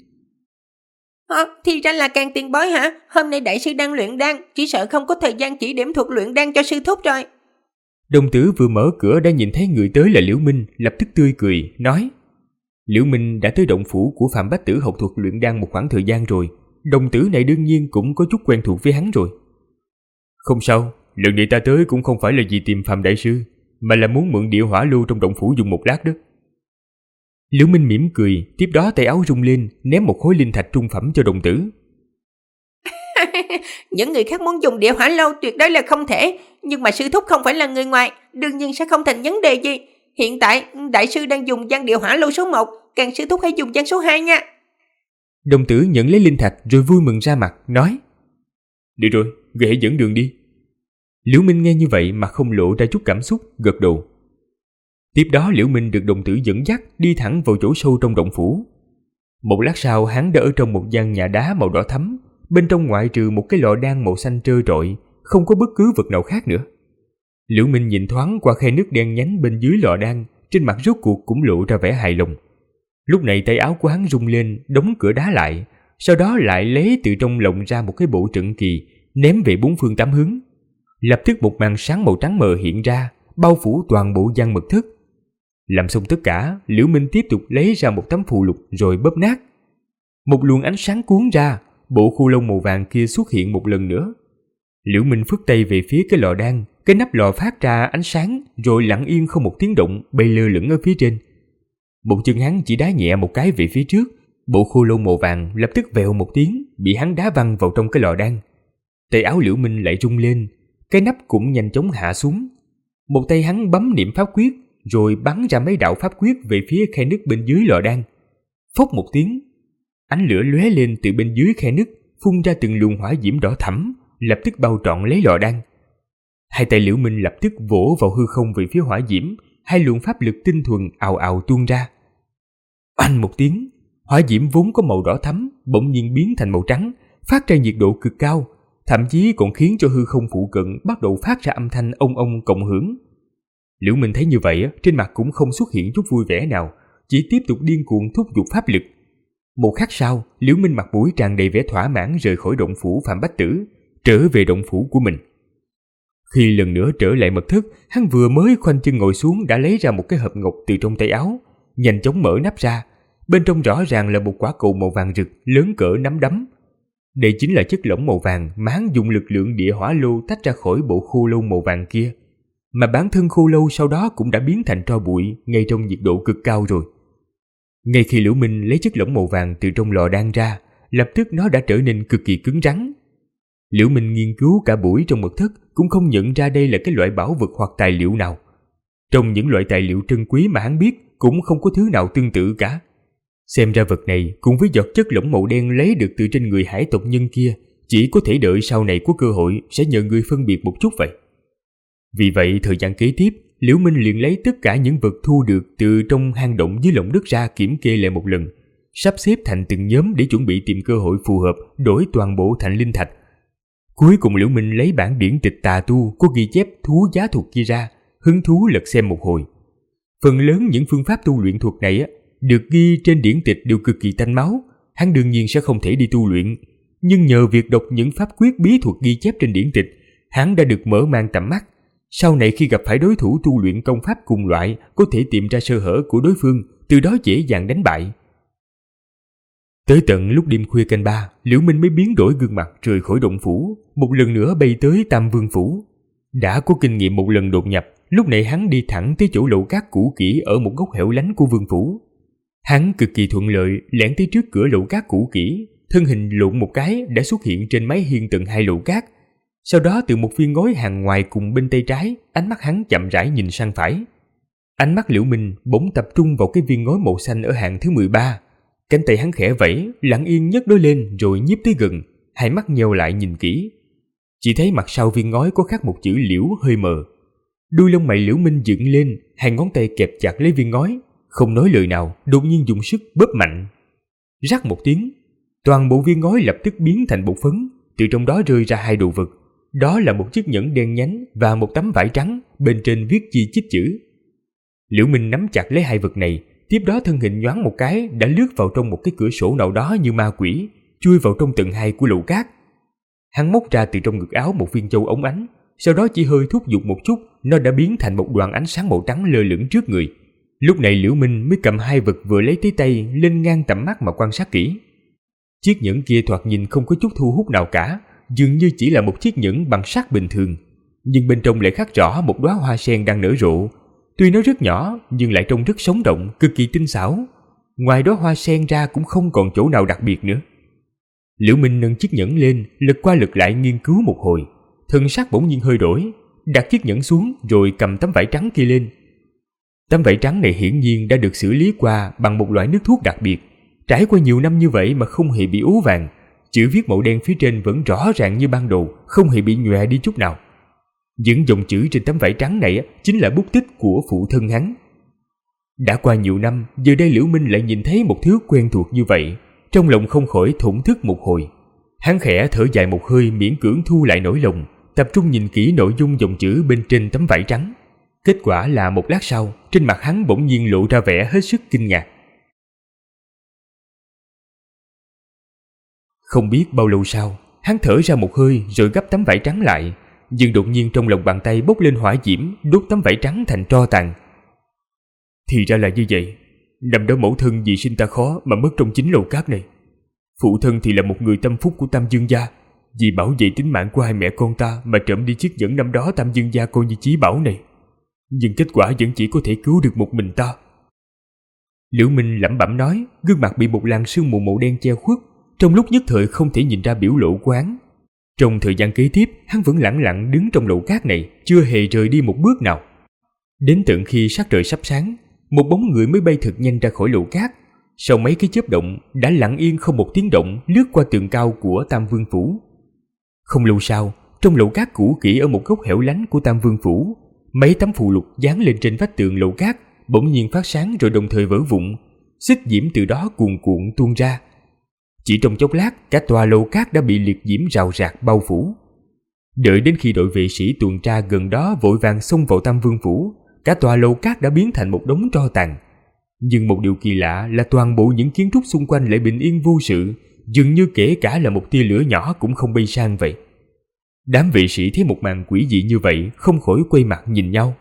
Thì ra là Càn Tiền Bối hả? Hôm nay đại sư đang luyện đan, chỉ sợ không có thời gian chỉ điểm thuật luyện đan cho sư thúc rồi. Đồng tử vừa mở cửa đã nhìn thấy người tới là Liễu Minh, lập tức tươi cười, nói. Liễu Minh đã tới động phủ của Phạm Bách Tử học thuật luyện đan một khoảng thời gian rồi, đồng tử này đương nhiên cũng có chút quen thuộc với hắn rồi. Không sao, lần này ta tới cũng không phải là vì tìm Phạm đại sư, mà là muốn mượn địa hỏa lưu trong động phủ dùng một lát đó. Liễu Minh mỉm cười, tiếp đó tay áo rung lên, ném một khối linh thạch trung phẩm cho đồng tử. Những người khác muốn dùng địa hỏa lâu tuyệt đối là không thể, nhưng mà sư thúc không phải là người ngoài, đương nhiên sẽ không thành vấn đề gì. Hiện tại đại sư đang dùng gian địa hỏa lâu số 1, càng sư thúc hãy dùng gian số 2 nha. Đồng tử nhận lấy linh thạch rồi vui mừng ra mặt, nói. Được rồi, người hãy dẫn đường đi. Liễu Minh nghe như vậy mà không lộ ra chút cảm xúc, gật đầu. Tiếp đó Liễu Minh được đồng tử dẫn dắt đi thẳng vào chỗ sâu trong động phủ. Một lát sau hắn đã ở trong một gian nhà đá màu đỏ thẫm, bên trong ngoại trừ một cái lọ đan màu xanh trơ trọi, không có bất cứ vật nào khác nữa. Liễu Minh nhìn thoáng qua khe nước đen nhánh bên dưới lọ đan, trên mặt rốt cuộc cũng lộ ra vẻ hài lòng. Lúc này tay áo của hắn rung lên, đóng cửa đá lại, sau đó lại lấy từ trong lồng ra một cái bộ trận kỳ, ném về bốn phương tám hướng. Lập tức một màn sáng màu trắng mờ hiện ra, bao phủ toàn bộ gian mật thất. Làm xong tất cả, Liễu Minh tiếp tục lấy ra một tấm phù lục rồi bóp nát. Một luồng ánh sáng cuốn ra, bộ khô lâu màu vàng kia xuất hiện một lần nữa. Liễu Minh phất tay về phía cái lò đan, cái nắp lò phát ra ánh sáng rồi lặng yên không một tiếng động bay lơ lửng ở phía trên. Một chân hắn chỉ đá nhẹ một cái về phía trước, bộ khô lâu màu vàng lập tức vèo một tiếng bị hắn đá văng vào trong cái lò đan. Tay áo Liễu Minh lại rung lên, cái nắp cũng nhanh chóng hạ xuống. Một tay hắn bấm niệm pháp quyết rồi bắn ra mấy đạo pháp quyết về phía khe nứt bên dưới lò đan. Phốc một tiếng, ánh lửa lóe lên từ bên dưới khe nứt, phun ra từng luồng hỏa diễm đỏ thẫm, lập tức bao trọn lấy lò đan. Hai tay Liễu Minh lập tức vỗ vào hư không về phía hỏa diễm, hai luồng pháp lực tinh thuần ào ào tuôn ra. Oanh một tiếng, hỏa diễm vốn có màu đỏ thẫm bỗng nhiên biến thành màu trắng, phát ra nhiệt độ cực cao, thậm chí còn khiến cho hư không phụ cận bắt đầu phát ra âm thanh ông ông cộng hưởng. Liễu Minh thấy như vậy, trên mặt cũng không xuất hiện chút vui vẻ nào, chỉ tiếp tục điên cuồng thúc giục pháp lực. Một khắc sau, Liễu Minh mặt mũi tràn đầy vẻ thỏa mãn rời khỏi động phủ Phạm Bách Tử, trở về động phủ của mình. Khi lần nữa trở lại mật thất, hắn vừa mới khoanh chân ngồi xuống đã lấy ra một cái hộp ngọc từ trong tay áo, nhanh chóng mở nắp ra. Bên trong rõ ràng là một quả cầu màu vàng rực lớn cỡ nắm đấm. Đây chính là chất lỏng màu vàng mà hắn dùng lực lượng địa hỏa lô tách ra khỏi bộ khô lâu màu vàng kia, mà bản thân khô lâu sau đó cũng đã biến thành tro bụi ngay trong nhiệt độ cực cao rồi. Ngay khi Liễu Minh lấy chất lỏng màu vàng từ trong lò đan ra, lập tức nó đã trở nên cực kỳ cứng rắn. Liễu Minh nghiên cứu cả buổi trong mật thất cũng không nhận ra đây là cái loại bảo vật hoặc tài liệu nào. Trong những loại tài liệu trân quý mà hắn biết cũng không có thứ nào tương tự cả. Xem ra vật này cùng với giọt chất lỏng màu đen lấy được từ trên người hải tộc nhân kia chỉ có thể đợi sau này có cơ hội sẽ nhờ người phân biệt một chút vậy. Vì vậy thời gian kế tiếp, Liễu Minh liền lấy tất cả những vật thu được từ trong hang động dưới lòng đất ra kiểm kê lại một lần, sắp xếp thành từng nhóm để chuẩn bị tìm cơ hội phù hợp đổi toàn bộ thành linh thạch. Cuối cùng Liễu Minh lấy bản điển tịch tà tu có ghi chép thú giá thuật kia ra, hứng thú lật xem một hồi. Phần lớn những phương pháp tu luyện thuật này được ghi trên điển tịch đều cực kỳ tanh máu, hắn đương nhiên sẽ không thể đi tu luyện. Nhưng nhờ việc đọc những pháp quyết bí thuật ghi chép trên điển tịch, hắn đã được mở mang tầm mắt. Sau này khi gặp phải đối thủ tu luyện công pháp cùng loại, có thể tìm ra sơ hở của đối phương, từ đó dễ dàng đánh bại. Tới tận lúc đêm khuya canh 3, Liễu Minh mới biến đổi gương mặt rời khỏi động phủ, một lần nữa bay tới Tam Vương phủ. Đã có kinh nghiệm một lần đột nhập, lúc này hắn đi thẳng tới chỗ lầu cát cũ kỹ ở một góc hẻo lánh của vương phủ. Hắn cực kỳ thuận lợi lẻn tới trước cửa lầu cát cũ kỹ, thân hình lộn một cái đã xuất hiện trên mái hiên tầng 2 lầu cát. Sau đó từ một viên ngói hàng ngoài cùng bên tay trái, ánh mắt hắn chậm rãi nhìn sang phải. Ánh mắt Liễu Minh bỗng tập trung vào cái viên ngói màu xanh ở hàng thứ 13. Cánh tay hắn khẽ vẫy, lặng yên nhấc nó lên rồi nhíp tới gần, hai mắt nheo lại nhìn kỹ. Chỉ thấy mặt sau viên ngói có khắc một chữ Liễu hơi mờ. Đuôi lông mày Liễu Minh dựng lên, hai ngón tay kẹp chặt lấy viên ngói, không nói lời nào, đột nhiên dùng sức bóp mạnh. Rắc một tiếng, toàn bộ viên ngói lập tức biến thành bột phấn, từ trong đó rơi ra hai đồ vật. Đó là một chiếc nhẫn đen nhánh và một tấm vải trắng, bên trên viết chi chít chữ. Liễu Minh nắm chặt lấy hai vật này, tiếp đó thân hình nhoáng một cái đã lướt vào trong một cái cửa sổ nào đó như ma quỷ, chui vào trong tầng 2 của lầu cát. Hắn móc ra từ trong ngực áo một viên châu óng ánh, sau đó chỉ hơi thúc giục một chút, nó đã biến thành một đoàn ánh sáng màu trắng lơ lửng trước người. Lúc này Liễu Minh mới cầm hai vật vừa lấy tới tay lên ngang tầm mắt mà quan sát kỹ. Chiếc nhẫn kia thoạt nhìn không có chút thu hút nào cả, dường như chỉ là một chiếc nhẫn bằng sắt bình thường, nhưng bên trong lại khắc rõ một đóa hoa sen đang nở rộ. Tuy nó rất nhỏ nhưng lại trông rất sống động, cực kỳ tinh xảo. Ngoài đóa hoa sen ra cũng không còn chỗ nào đặc biệt nữa. Liễu Minh nâng chiếc nhẫn lên, lật qua lật lại nghiên cứu một hồi, thần sắc bỗng nhiên hơi đổi, đặt chiếc nhẫn xuống rồi cầm tấm vải trắng kia lên. Tấm vải trắng này hiển nhiên đã được xử lý qua bằng một loại nước thuốc đặc biệt, trải qua nhiều năm như vậy mà không hề bị ố vàng. Chữ viết màu đen phía trên vẫn rõ ràng như ban đầu, không hề bị nhòe đi chút nào. Những dòng chữ trên tấm vải trắng này chính là bút tích của phụ thân hắn. Đã qua nhiều năm, giờ đây Liễu Minh lại nhìn thấy một thứ quen thuộc như vậy, trong lòng không khỏi thổn thức một hồi. Hắn khẽ thở dài một hơi, miễn cưỡng thu lại nỗi lòng, tập trung nhìn kỹ nội dung dòng chữ bên trên tấm vải trắng. Kết quả là một lát sau, trên mặt hắn bỗng nhiên lộ ra vẻ hết sức kinh ngạc. Không biết bao lâu sau, hắn thở ra một hơi rồi gấp tấm vải trắng lại, nhưng đột nhiên trong lòng bàn tay bốc lên hỏa diễm, đốt tấm vải trắng thành tro tàn. Thì ra là như vậy, năm đó mẫu thân vì sinh ta khó mà mất trong chính lầu cát này. Phụ thân thì là một người tâm phúc của Tam Dương gia, vì bảo vệ tính mạng của hai mẹ con ta mà trộm đi chiếc nhẫn năm đó Tam Dương gia coi như chí bảo này. Nhưng kết quả vẫn chỉ có thể cứu được một mình ta. Liễu Minh lẩm bẩm nói, gương mặt bị một làn sương mù màu đen che khuất, trong lúc nhất thời không thể nhìn ra biểu lộ của hắn. Trong thời gian kế tiếp, hắn vẫn lẳng lặng đứng trong lầu cát này, chưa hề rời đi một bước nào. Đến tận khi sắc trời sắp sáng, một bóng người mới bay thật nhanh ra khỏi lầu cát. Sau mấy cái chớp động, đã lặng yên không một tiếng động lướt qua tường cao của Tam Vương phủ. Không lâu sau, trong lầu cát cũ kỹ ở một góc hẻo lánh của Tam Vương phủ, mấy tấm phù lục dán lên trên vách tường lầu cát bỗng nhiên phát sáng rồi đồng thời vỡ vụn, xích diễm từ đó cuồn cuộn tuôn ra. Chỉ trong chốc lát, cả tòa lầu cát đã bị liệt diễm rào rạc bao phủ. Đợi đến khi đội vệ sĩ tuần tra gần đó vội vàng xông vào Tam Vương phủ, cả tòa lầu cát đã biến thành một đống tro tàn. Nhưng một điều kỳ lạ là toàn bộ những kiến trúc xung quanh lại bình yên vô sự, dường như kể cả là một tia lửa nhỏ cũng không bay sang vậy. Đám vệ sĩ thấy một màn quỷ dị như vậy không khỏi quay mặt nhìn nhau.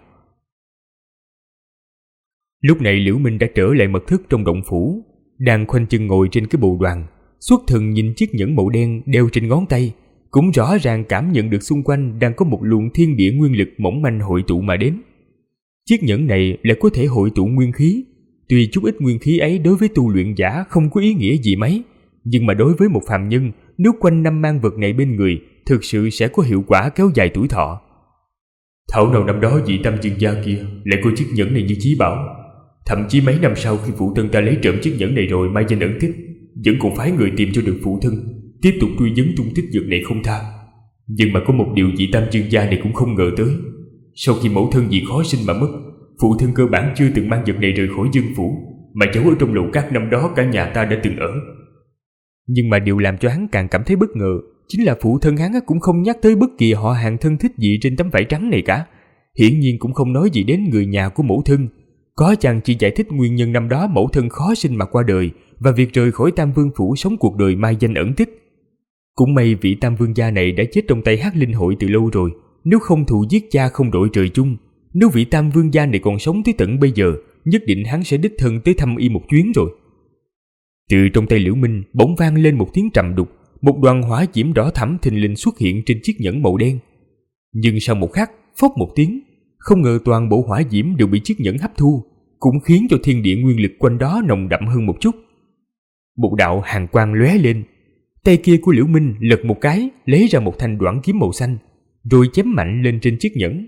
Lúc này Liễu Minh đã trở lại mật thất trong động phủ, đang khoanh chân ngồi trên cái bồ đoàn, xuất thần nhìn chiếc nhẫn màu đen đeo trên ngón tay, cũng rõ ràng cảm nhận được xung quanh đang có một luồng thiên địa nguyên lực mỏng manh hội tụ mà đến. Chiếc nhẫn này lại có thể hội tụ nguyên khí. Tuy chút ít nguyên khí ấy đối với tu luyện giả không có ý nghĩa gì mấy, nhưng mà đối với một phàm nhân, nếu quanh năm mang vật này bên người, thực sự sẽ có hiệu quả kéo dài tuổi thọ. Thảo nào năm đó vị Tam Dương gia kia lại coi chiếc nhẫn này như chí bảo, thậm chí mấy năm sau khi phụ thân ta lấy trộm chiếc nhẫn này rồi mai danh ẩn tích, vẫn còn phái người tìm cho được phụ thân, tiếp tục truy vấn tung tích vật này không tha. Nhưng mà có một điều vị Tam Dương gia này cũng không ngờ tới, sau khi mẫu thân vì khó sinh mà mất, phụ thân cơ bản chưa từng mang vật này rời khỏi Dương phủ, mà giấu ở trong lầu cát năm đó cả nhà ta đã từng ở. Nhưng mà điều làm cho hắn càng cảm thấy bất ngờ chính là phụ thân hắn cũng không nhắc tới bất kỳ họ hàng thân thích gì trên tấm vải trắng này cả. Hiển nhiên cũng không nói gì đến người nhà của mẫu thân, có chăng chỉ giải thích nguyên nhân năm đó mẫu thân khó sinh mà qua đời và việc rời khỏi Tam Vương phủ sống cuộc đời mai danh ẩn tích. Cũng may vị Tam Vương gia này đã chết trong tay Hắc Linh hội từ lâu rồi, nếu không thù giết cha không đội trời chung. Nếu vị Tam Vương gia này còn sống tới tận bây giờ, nhất định hắn sẽ đích thân tới thăm y một chuyến rồi. Từ trong tay Liễu Minh bỗng vang lên một tiếng trầm đục, một đoàn hỏa diễm đỏ thẫm thình lình xuất hiện trên chiếc nhẫn màu đen. Nhưng sau một khắc, phốc một tiếng, không ngờ toàn bộ hỏa diễm đều bị chiếc nhẫn hấp thu, cũng khiến cho thiên địa nguyên lực quanh đó nồng đậm hơn một chút. Một đạo hàn quang lóe lên, tay kia của Liễu Minh lật một cái, lấy ra một thanh đoản kiếm màu xanh, rồi chém mạnh lên trên chiếc nhẫn.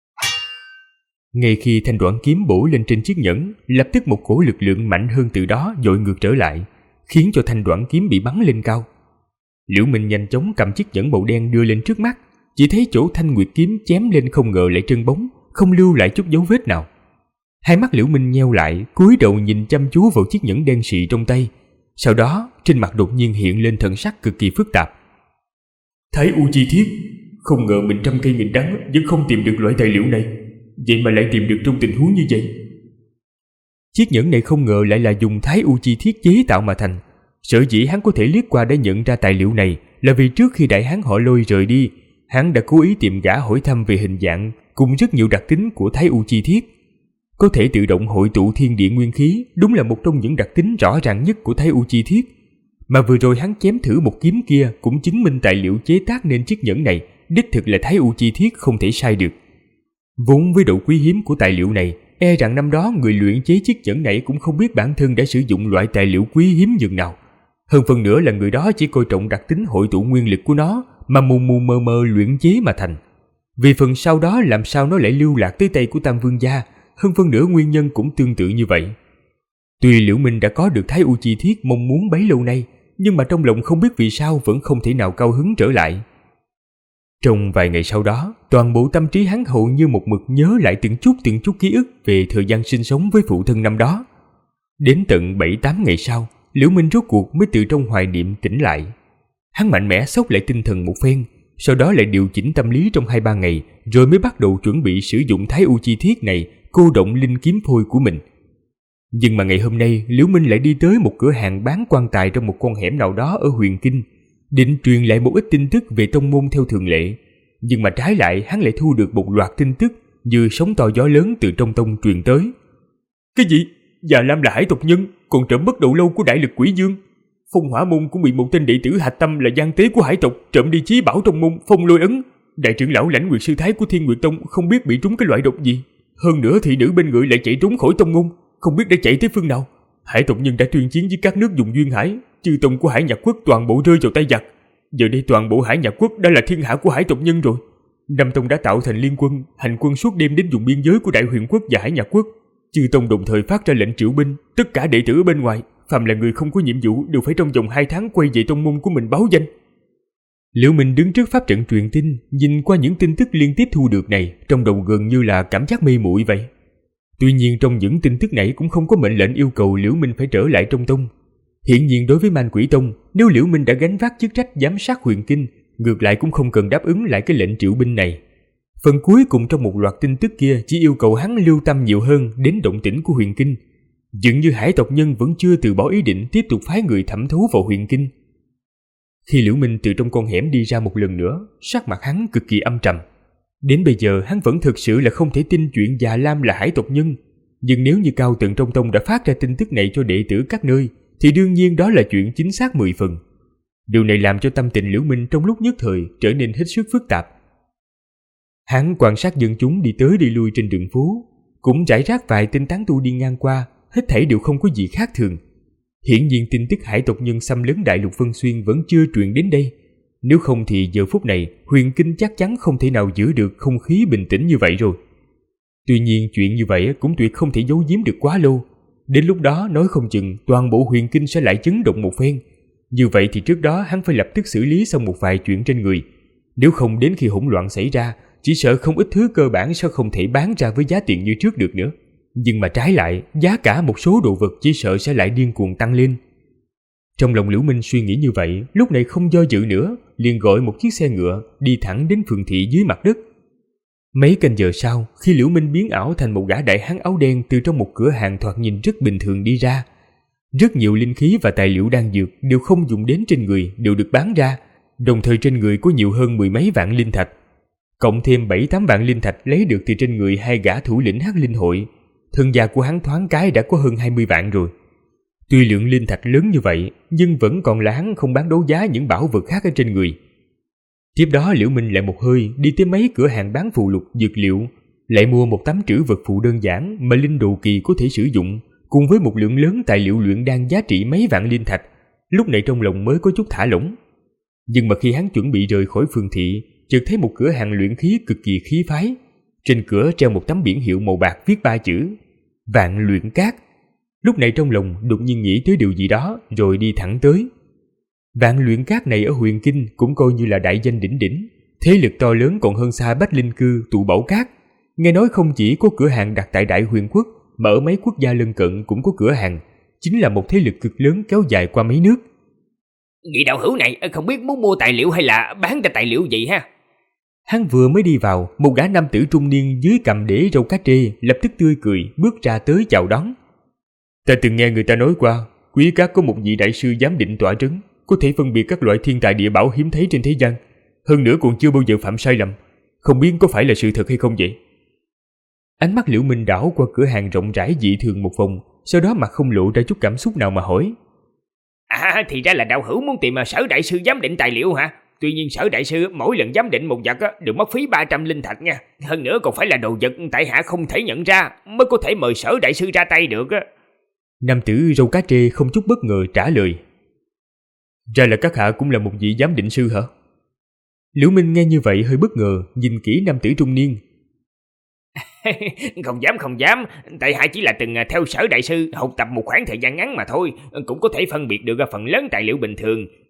Ngay khi thanh đoản kiếm bổ lên trên chiếc nhẫn, lập tức một cỗ lực lượng mạnh hơn từ đó dội ngược trở lại, khiến cho thanh đoản kiếm bị bắn lên cao. Liễu Minh nhanh chóng cầm chiếc nhẫn màu đen đưa lên trước mắt, chỉ thấy chỗ thanh nguyệt kiếm chém lên không ngờ lại trơn bóng, không lưu lại chút dấu vết nào. Hai mắt Liễu Minh nheo lại, cúi đầu nhìn chăm chú vào chiếc nhẫn đen xì trong tay. Sau đó, trên mặt đột nhiên hiện lên thần sắc cực kỳ phức tạp. Thái U chi thiết, không ngờ mình trăm cây nghìn đắng vẫn không tìm được loại tài liệu này, vậy mà lại tìm được trong tình huống như vậy. Chiếc nhẫn này không ngờ lại là dùng Thái U chi thiết chế tạo mà thành. Sở dĩ hắn có thể liếc qua để nhận ra tài liệu này là vì trước khi đại hán họ Lôi rời đi, hắn đã cố ý tìm gã hỏi thăm về hình dạng cùng rất nhiều đặc tính của Thái U chi thiết. Có thể tự động hội tụ thiên địa nguyên khí đúng là một trong những đặc tính rõ ràng nhất của Thái U chi thiết. Mà vừa rồi hắn chém thử một kiếm kia cũng chứng minh tài liệu chế tác nên chiếc nhẫn này đích thực là Thái U chi thiết không thể sai được. Vốn với độ quý hiếm của tài liệu này, e rằng năm đó người luyện chế chiếc nhẫn này cũng không biết bản thân đã sử dụng loại tài liệu quý hiếm nhường nào. Hơn phần nữa là người đó chỉ coi trọng đặc tính hội tụ nguyên lực của nó mà mù mờ mờ luyện chế mà thành. Vì phần sau đó làm sao nó lại lưu lạc tới tay của Tam Vương gia, hơn phân nửa nguyên nhân cũng tương tự như vậy. Tuy Liễu Minh đã có được Thái U chi thiết mong muốn bấy lâu nay, nhưng mà trong lòng không biết vì sao vẫn không thể nào cao hứng trở lại. Trong vài ngày sau đó, toàn bộ tâm trí hắn hầu như một mực nhớ lại từng chút ký ức về thời gian sinh sống với phụ thân năm đó. Đến tận 7-8 ngày sau, Liễu Minh rốt cuộc mới từ trong hoài niệm tỉnh lại. Hắn mạnh mẽ xốc lại tinh thần một phen, sau đó lại điều chỉnh tâm lý trong 2-3 ngày, rồi mới bắt đầu chuẩn bị sử dụng Thái U chi thiết này cô động linh kiếm phôi của mình. Nhưng mà ngày hôm nay, Liễu Minh lại đi tới một cửa hàng bán quan tài trong một con hẻm nào đó ở Huyền Kinh, định truyền lại một ít tin tức về tông môn theo thường lệ. Nhưng mà trái lại hắn lại thu được một loạt tin tức như sóng to gió lớn từ trong tông truyền tới. Cái gì? Già Lam là hải tộc nhân, còn trộm bất độ lâu của đại lực quỷ dương. Phong Hỏa môn cũng bị một tên đệ tử hạch tâm là gian tế của hải tộc trộm đi chí bảo trong môn Phong Lôi ấn. Đại trưởng lão Lãnh Nguyệt sư thái của Thiên Nguyệt tông không biết bị trúng cái loại độc gì. Hơn nữa thị nữ bên người lại chạy trốn khỏi tông môn, không biết đã chạy tới phương nào. Hải tộc nhân đã tuyên chiến với các nước vùng duyên hải, chư tông của Hải Nhạc quốc toàn bộ rơi vào tay giặc. Giờ đây toàn bộ Hải Nhạc quốc đã là thiên hạ của hải tộc nhân rồi. Năm tông đã tạo thành liên quân, hành quân suốt đêm đến vùng biên giới của Đại Huyền quốc và Hải Nhạc quốc. Chư tông đồng thời phát ra lệnh triệu binh, tất cả đệ tử ở bên ngoài, phàm là người không có nhiệm vụ đều phải trong vòng 2 tháng quay về tông môn của mình báo danh. Liễu Minh đứng trước pháp trận truyền tin, nhìn qua những tin tức liên tiếp thu được này, trong đầu gần như là cảm giác mê muội vậy. Tuy nhiên trong những tin tức này cũng không có mệnh lệnh yêu cầu Liễu Minh phải trở lại trong tông. Hiển nhiên đối với Man Quỷ tông, nếu Liễu Minh đã gánh vác chức trách giám sát Huyền Kinh, ngược lại cũng không cần đáp ứng lại cái lệnh triệu binh này. Phần cuối cùng trong một loạt tin tức kia chỉ yêu cầu hắn lưu tâm nhiều hơn đến động tĩnh của Huyền Kinh. Dường như hải tộc nhân vẫn chưa từ bỏ ý định tiếp tục phái người thẩm thấu vào Huyền Kinh. Khi Liễu Minh từ trong con hẻm đi ra một lần nữa, sắc mặt hắn cực kỳ âm trầm. Đến bây giờ hắn vẫn thực sự là không thể tin chuyện Già Lam là hải tộc nhân. Nhưng nếu như cao tầng trong tông đã phát ra tin tức này cho đệ tử các nơi, thì đương nhiên đó là chuyện chính xác 10 phần. Điều này làm cho tâm tình Liễu Minh trong lúc nhất thời trở nên hết sức phức tạp. Hắn quan sát dân chúng đi tới đi lui trên đường phố, cũng rải rác vài tên tán tu đi ngang qua, hết thảy đều không có gì khác thường. Hiển nhiên tin tức hải tộc nhân xâm lấn đại lục Vân Xuyên vẫn chưa truyền đến đây. Nếu không thì giờ phút này Huyền Kinh chắc chắn không thể nào giữ được không khí bình tĩnh như vậy rồi. Tuy nhiên chuyện như vậy cũng tuyệt không thể giấu giếm được quá lâu. Đến lúc đó nói không chừng toàn bộ Huyền Kinh sẽ lại chấn động một phen. Như vậy thì trước đó hắn phải lập tức xử lý xong một vài chuyện trên người. Nếu không đến khi hỗn loạn xảy ra, chỉ sợ không ít thứ cơ bản sẽ không thể bán ra với giá tiền như trước được nữa. Nhưng mà trái lại, giá cả một số đồ vật chỉ sợ sẽ lại điên cuồng tăng lên. Trong lòng Liễu Minh suy nghĩ như vậy, lúc này không do dự nữa, liền gọi một chiếc xe ngựa đi thẳng đến phường thị dưới mặt đất. Mấy canh giờ sau, khi Liễu Minh biến ảo thành một gã đại hán áo đen từ trong một cửa hàng thoạt nhìn rất bình thường đi ra. Rất nhiều linh khí và tài liệu đan dược đều không dùng đến trên người đều được bán ra, đồng thời trên người có nhiều hơn 10 mấy vạn linh thạch. Cộng thêm 7-8 vạn linh thạch lấy được từ trên người hai gã thủ lĩnh Hắc Linh hội, thân gia của hắn thoáng cái đã có hơn 20 vạn rồi. Tuy lượng linh thạch lớn như vậy, nhưng vẫn còn là hắn không bán đấu giá những bảo vật khác ở trên người. Tiếp đó Liễu Minh lại một hơi đi tới mấy cửa hàng bán phù lục dược liệu, lại mua một tấm trữ vật phụ đơn giản mà linh đồ kỳ có thể sử dụng, cùng với một lượng lớn tài liệu luyện đan giá trị mấy vạn linh thạch. Lúc này trong lòng mới có chút thả lỏng. Nhưng mà khi hắn chuẩn bị rời khỏi phường thị, chợt thấy một cửa hàng luyện khí cực kỳ khí phái. Trên cửa treo một tấm biển hiệu màu bạc viết 3 chữ Vạn Luyện Cát. Lúc này trong lòng đột nhiên nghĩ tới điều gì đó, rồi đi thẳng tới. Vạn Luyện Cát này ở Huyền Kinh cũng coi như là đại danh đỉnh đỉnh, thế lực to lớn còn hơn xa Bách Linh Cư, Tụ Bảo Cát. Nghe nói không chỉ có cửa hàng đặt tại Đại Huyền Quốc, mà ở mấy quốc gia lân cận cũng có cửa hàng, chính là một thế lực cực lớn kéo dài qua mấy nước. Vị đạo hữu này không biết muốn mua tài liệu hay là bán ra tài liệu gì ha? Hắn vừa mới đi vào, một gã nam tử trung niên dưới cằm để râu cá trê lập tức tươi cười bước ra tới chào đón. Ta từng nghe người ta nói qua, Quý Các có một vị đại sư giám định tọa trấn, có thể phân biệt các loại thiên tài địa bảo hiếm thấy trên thế gian, hơn nữa còn chưa bao giờ phạm sai lầm. Không biết có phải là sự thật hay không vậy? Ánh mắt Liễu Minh đảo qua cửa hàng rộng rãi dị thường một vòng, sau đó mặt không lộ ra chút cảm xúc nào mà hỏi. Thì ra là đạo hữu muốn tìm Sở đại sư giám định tài liệu hả? Tuy nhiên Sở đại sư mỗi lần giám định một vật đều mất phí 300 linh thạch nha. Hơn nữa còn phải là đồ vật tại hạ không thể nhận ra mới có thể mời Sở đại sư ra tay được. Nam tử râu cá trê không chút bất ngờ trả lời. Ra là các hạ cũng là một vị giám định sư hả? Liễu Minh nghe như vậy hơi bất ngờ, nhìn kỹ nam tử trung niên. Không dám, tại hạ chỉ là từng theo Sở đại sư học tập một khoảng thời gian ngắn mà thôi, cũng có thể phân biệt được phần lớn tài liệu bình thường.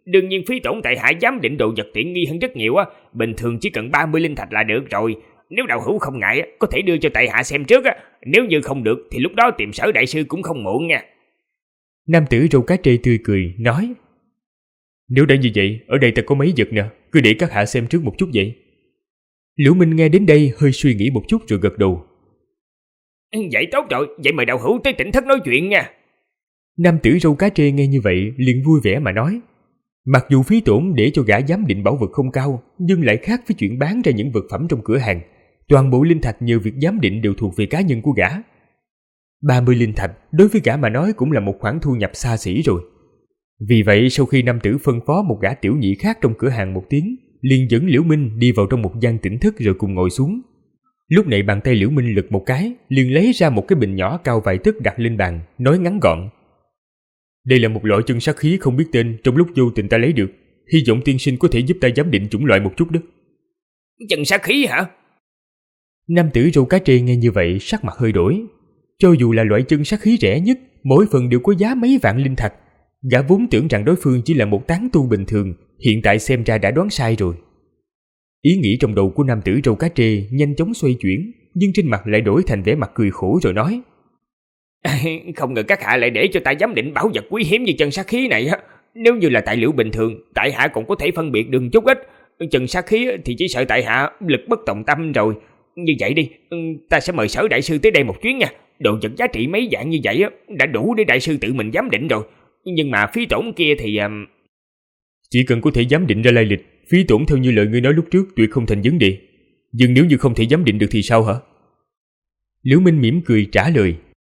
Đương nhiên phí tổn tại hạ giám định đồ vật tiện nghi hơn rất nhiều á, bình thường chỉ cần 30 linh thạch là được rồi. Nếu đạo hữu không ngại có thể đưa cho tại hạ xem trước á, nếu như không được thì lúc đó tìm Sở đại sư cũng không muộn nha. Nam tử râu cá trê tươi cười nói: Nếu đã như vậy, ở đây ta có mấy vật nè, cứ để các hạ xem trước một chút vậy. Liễu Minh nghe đến đây hơi suy nghĩ một chút rồi gật đầu. Vậy tốt rồi, vậy mời đạo hữu tới tỉnh thất nói chuyện nha. Nam tử râu cá trê nghe như vậy liền vui vẻ mà nói: Mặc dù phí tổn để cho gã giám định bảo vật không cao, nhưng lại khác với chuyện bán ra những vật phẩm trong cửa hàng. Toàn bộ linh thạch nhờ việc giám định đều thuộc về cá nhân của gã. 30 linh thạch đối với gã mà nói cũng là một khoản thu nhập xa xỉ rồi. Vì vậy sau khi nam tử phân phó một gã tiểu nhị khác trong cửa hàng một tiếng, liền dẫn Liễu Minh đi vào trong một gian tỉnh thất rồi cùng ngồi xuống. Lúc này bàn tay Liễu Minh lật một cái, liền lấy ra một cái bình nhỏ cao vài tấc đặt lên bàn, nói ngắn gọn: Đây là một loại chân sát khí không biết tên, trong lúc vô tình ta lấy được, hy vọng tiên sinh có thể giúp ta giám định chủng loại một chút đó. Chân sát khí hả? Nam tử râu cá trê nghe như vậy sắc mặt hơi đổi. Cho dù là loại chân sát khí rẻ nhất, mỗi phần đều có giá mấy vạn linh thạch. Gã vốn tưởng rằng đối phương chỉ là một tán tu bình thường, hiện tại xem ra đã đoán sai rồi. Ý nghĩ trong đầu của nam tử râu cá trê nhanh chóng xoay chuyển, nhưng trên mặt lại đổi thành vẻ mặt cười khổ rồi nói: Không ngờ các hạ lại để cho ta giám định bảo vật quý hiếm như chân sát khí này á. Nếu như là tài liệu bình thường, tại hạ còn có thể phân biệt được chút ít. Chân sát khí thì chỉ sợ tại hạ lực bất tòng tâm rồi. Như vậy đi, ta sẽ mời Sở đại sư tới đây một chuyến nha. Đồ vật giá trị mấy vạn như vậy đã đủ để đại sư tự mình giám định rồi. Nhưng mà phí tổn kia thì... Chỉ cần có thể giám định ra lai lịch, phí tổn theo như lời ngươi nói lúc trước tuyệt không thành vấn đề. Nhưng nếu như không thể giám định được thì sao hả? Liễu Minh mỉm cười trả lời: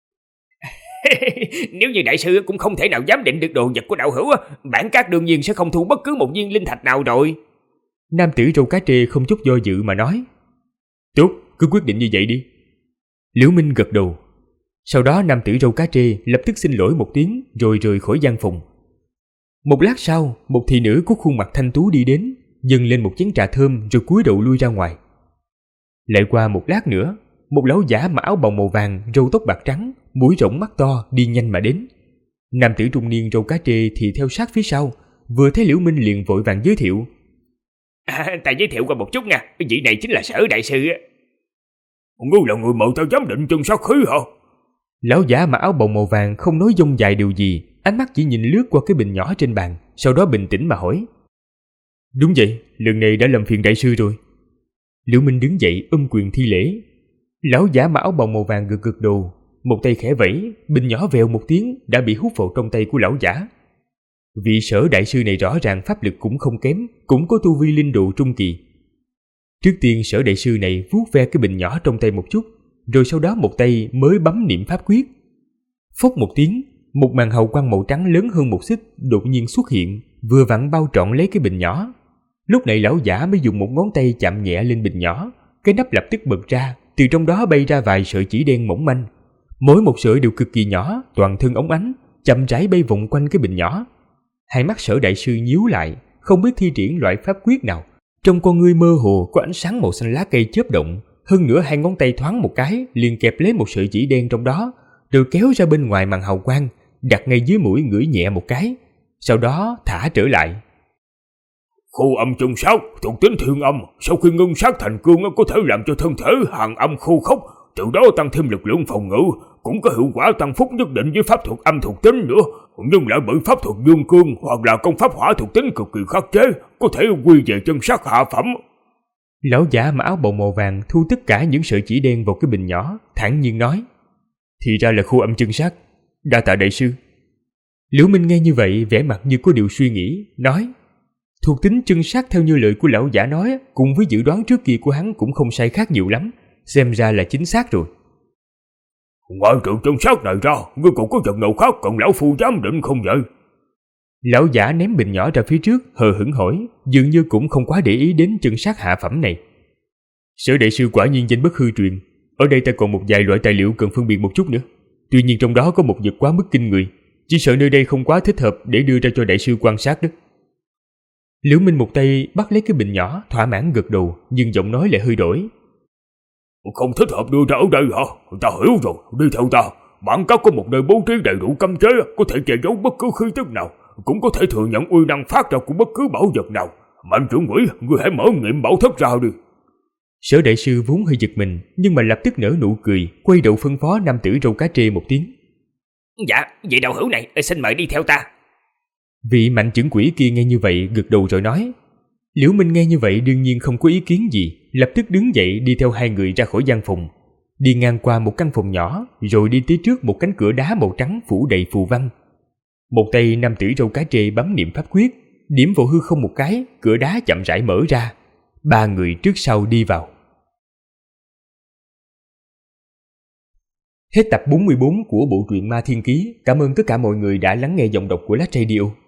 Nếu như đại sư cũng không thể nào giám định được đồ vật của đạo hữu, bản các đương nhiên sẽ không thu bất cứ một viên linh thạch nào rồi. Nam tử râu cá trê không chút do dự mà nói: Tốt, cứ quyết định như vậy đi. Liễu Minh gật đầu. Sau đó nam tử râu cá trê lập tức xin lỗi một tiếng rồi rời khỏi gian phòng. Một lát sau, một thị nữ có khuôn mặt thanh tú đi đến, dâng lên một chén trà thơm rồi cúi đầu lui ra ngoài. Lại qua một lát nữa, một lão giả mặc áo bào màu vàng, râu tóc bạc trắng, mũi rộng mắt to đi nhanh mà đến. Nam tử trung niên râu cá trê thì theo sát phía sau, vừa thấy Liễu Minh liền vội vàng giới thiệu: Ta giới thiệu qua một chút nha, vị này chính là Sở đại sư. Ngươi là người mời ta giám định chân sát khí hả? Lão giả mặc áo bào màu vàng không nói dông dài điều gì, ánh mắt chỉ nhìn lướt qua cái bình nhỏ trên bàn, sau đó bình tĩnh mà hỏi: Đúng vậy, lần này đã làm phiền đại sư rồi. Liễu Minh đứng dậy quyền thi lễ. Lão giả mặc áo bào màu vàng gật gật đầu, một tay khẽ vẫy, bình nhỏ vèo một tiếng đã bị hút vào trong tay của lão giả. Vị Sở đại sư này rõ ràng pháp lực cũng không kém, cũng có tu vi linh độ trung kỳ. Trước tiên Sở đại sư này vuốt ve cái bình nhỏ trong tay một chút, rồi sau đó một tay mới bấm niệm pháp quyết. Phốc một tiếng, một màn hào quang màu trắng lớn hơn một xích đột nhiên xuất hiện, vừa vặn bao trọn lấy cái bình nhỏ. Lúc này lão giả mới dùng một ngón tay chạm nhẹ lên bình nhỏ, cái nắp lập tức bật ra, từ trong đó bay ra vài sợi chỉ đen mỏng manh. Mỗi một sợi đều cực kỳ nhỏ, toàn thân óng ánh, chậm rãi bay vòng quanh cái bình nhỏ. Hai mắt Sở đại sư nhíu lại, không biết thi triển loại pháp quyết nào. Trong con ngươi mơ hồ có ánh sáng màu xanh lá cây chớp động, hơn nữa hai ngón tay thoáng một cái liền kẹp lấy một sợi chỉ đen trong đó, rồi kéo ra bên ngoài màn hào quang, đặt ngay dưới mũi ngửi nhẹ một cái, sau đó thả trở lại. Khu âm chân sát thuộc tính thiên âm, sau khi ngưng sát thành cương có thể làm cho thân thể hàn âm khô khốc, từ đó tăng thêm lực lượng phòng ngự, cũng có hiệu quả tăng phúc nhất định với pháp thuật âm thuộc tính nữa, nhưng lại bởi pháp thuật dương cương hoặc là công pháp hỏa thuộc tính cực kỳ khắc chế, có thể quy về chân sát hạ phẩm. Lão giả mặc áo bào màu vàng thu tất cả những sợi chỉ đen vào cái bình nhỏ, thản nhiên nói: Thì ra là khu âm chân sát, đa tạ đại sư. Liễu Minh nghe như vậy vẻ mặt như có điều suy nghĩ, nói: Thuộc tính chân sát theo như lời của lão giả nói, cùng với dự đoán trước kia của hắn cũng không sai khác nhiều lắm, xem ra là chính xác rồi. Ngoài trừ chân sát này ra, ngươi còn có vật nào khác cần lão phu giám định không vậy? Lão giả ném bình nhỏ ra phía trước, hờ hững hỏi, dường như cũng không quá để ý đến chân sát hạ phẩm này. Sở đại sư quả nhiên danh bất hư truyền, ở đây ta còn một vài loại tài liệu cần phân biệt một chút nữa. Tuy nhiên trong đó có một vật quá mức kinh người, chỉ sợ nơi đây không quá thích hợp để đưa ra cho đại sư quan sát đó. Liễu Minh một tay bắt lấy cái bình nhỏ, thỏa mãn gật đầu, nhưng giọng nói lại hơi đổi. Không thích hợp đưa ra ở đây hả? Ta hiểu rồi, đi theo ta. Bản các có một nơi bố trí đầy đủ cấm chế, có thể che giấu bất cứ khí tức nào. cũng có thể thừa nhận uy năng phát ra của bất cứ bảo vật nào. Mạnh trưởng quỹ, ngươi hãy mở nghiệm bảo thất ra đi. Sở đại sư vốn hơi giật mình, nhưng mà lập tức nở nụ cười, quay đầu phân phó nam tử râu cá trê một tiếng. Dạ, vị đạo hữu này, xin mời đi theo ta. Vị mạnh trưởng quỹ kia nghe như vậy gật đầu rồi nói. Liễu Minh nghe như vậy đương nhiên không có ý kiến gì, lập tức đứng dậy đi theo hai người ra khỏi gian phòng, đi ngang qua một căn phòng nhỏ, rồi đi tới trước một cánh cửa đá màu trắng phủ đầy phù văn. Một tay nam tử râu cá trê bấm niệm pháp quyết, điểm vào hư không một cái, cửa đá chậm rãi mở ra. Ba người trước sau đi vào. Hết tập 44 của bộ truyện Ma Thiên Ký. Cảm ơn tất cả mọi người đã lắng nghe giọng đọc của Lát Radio.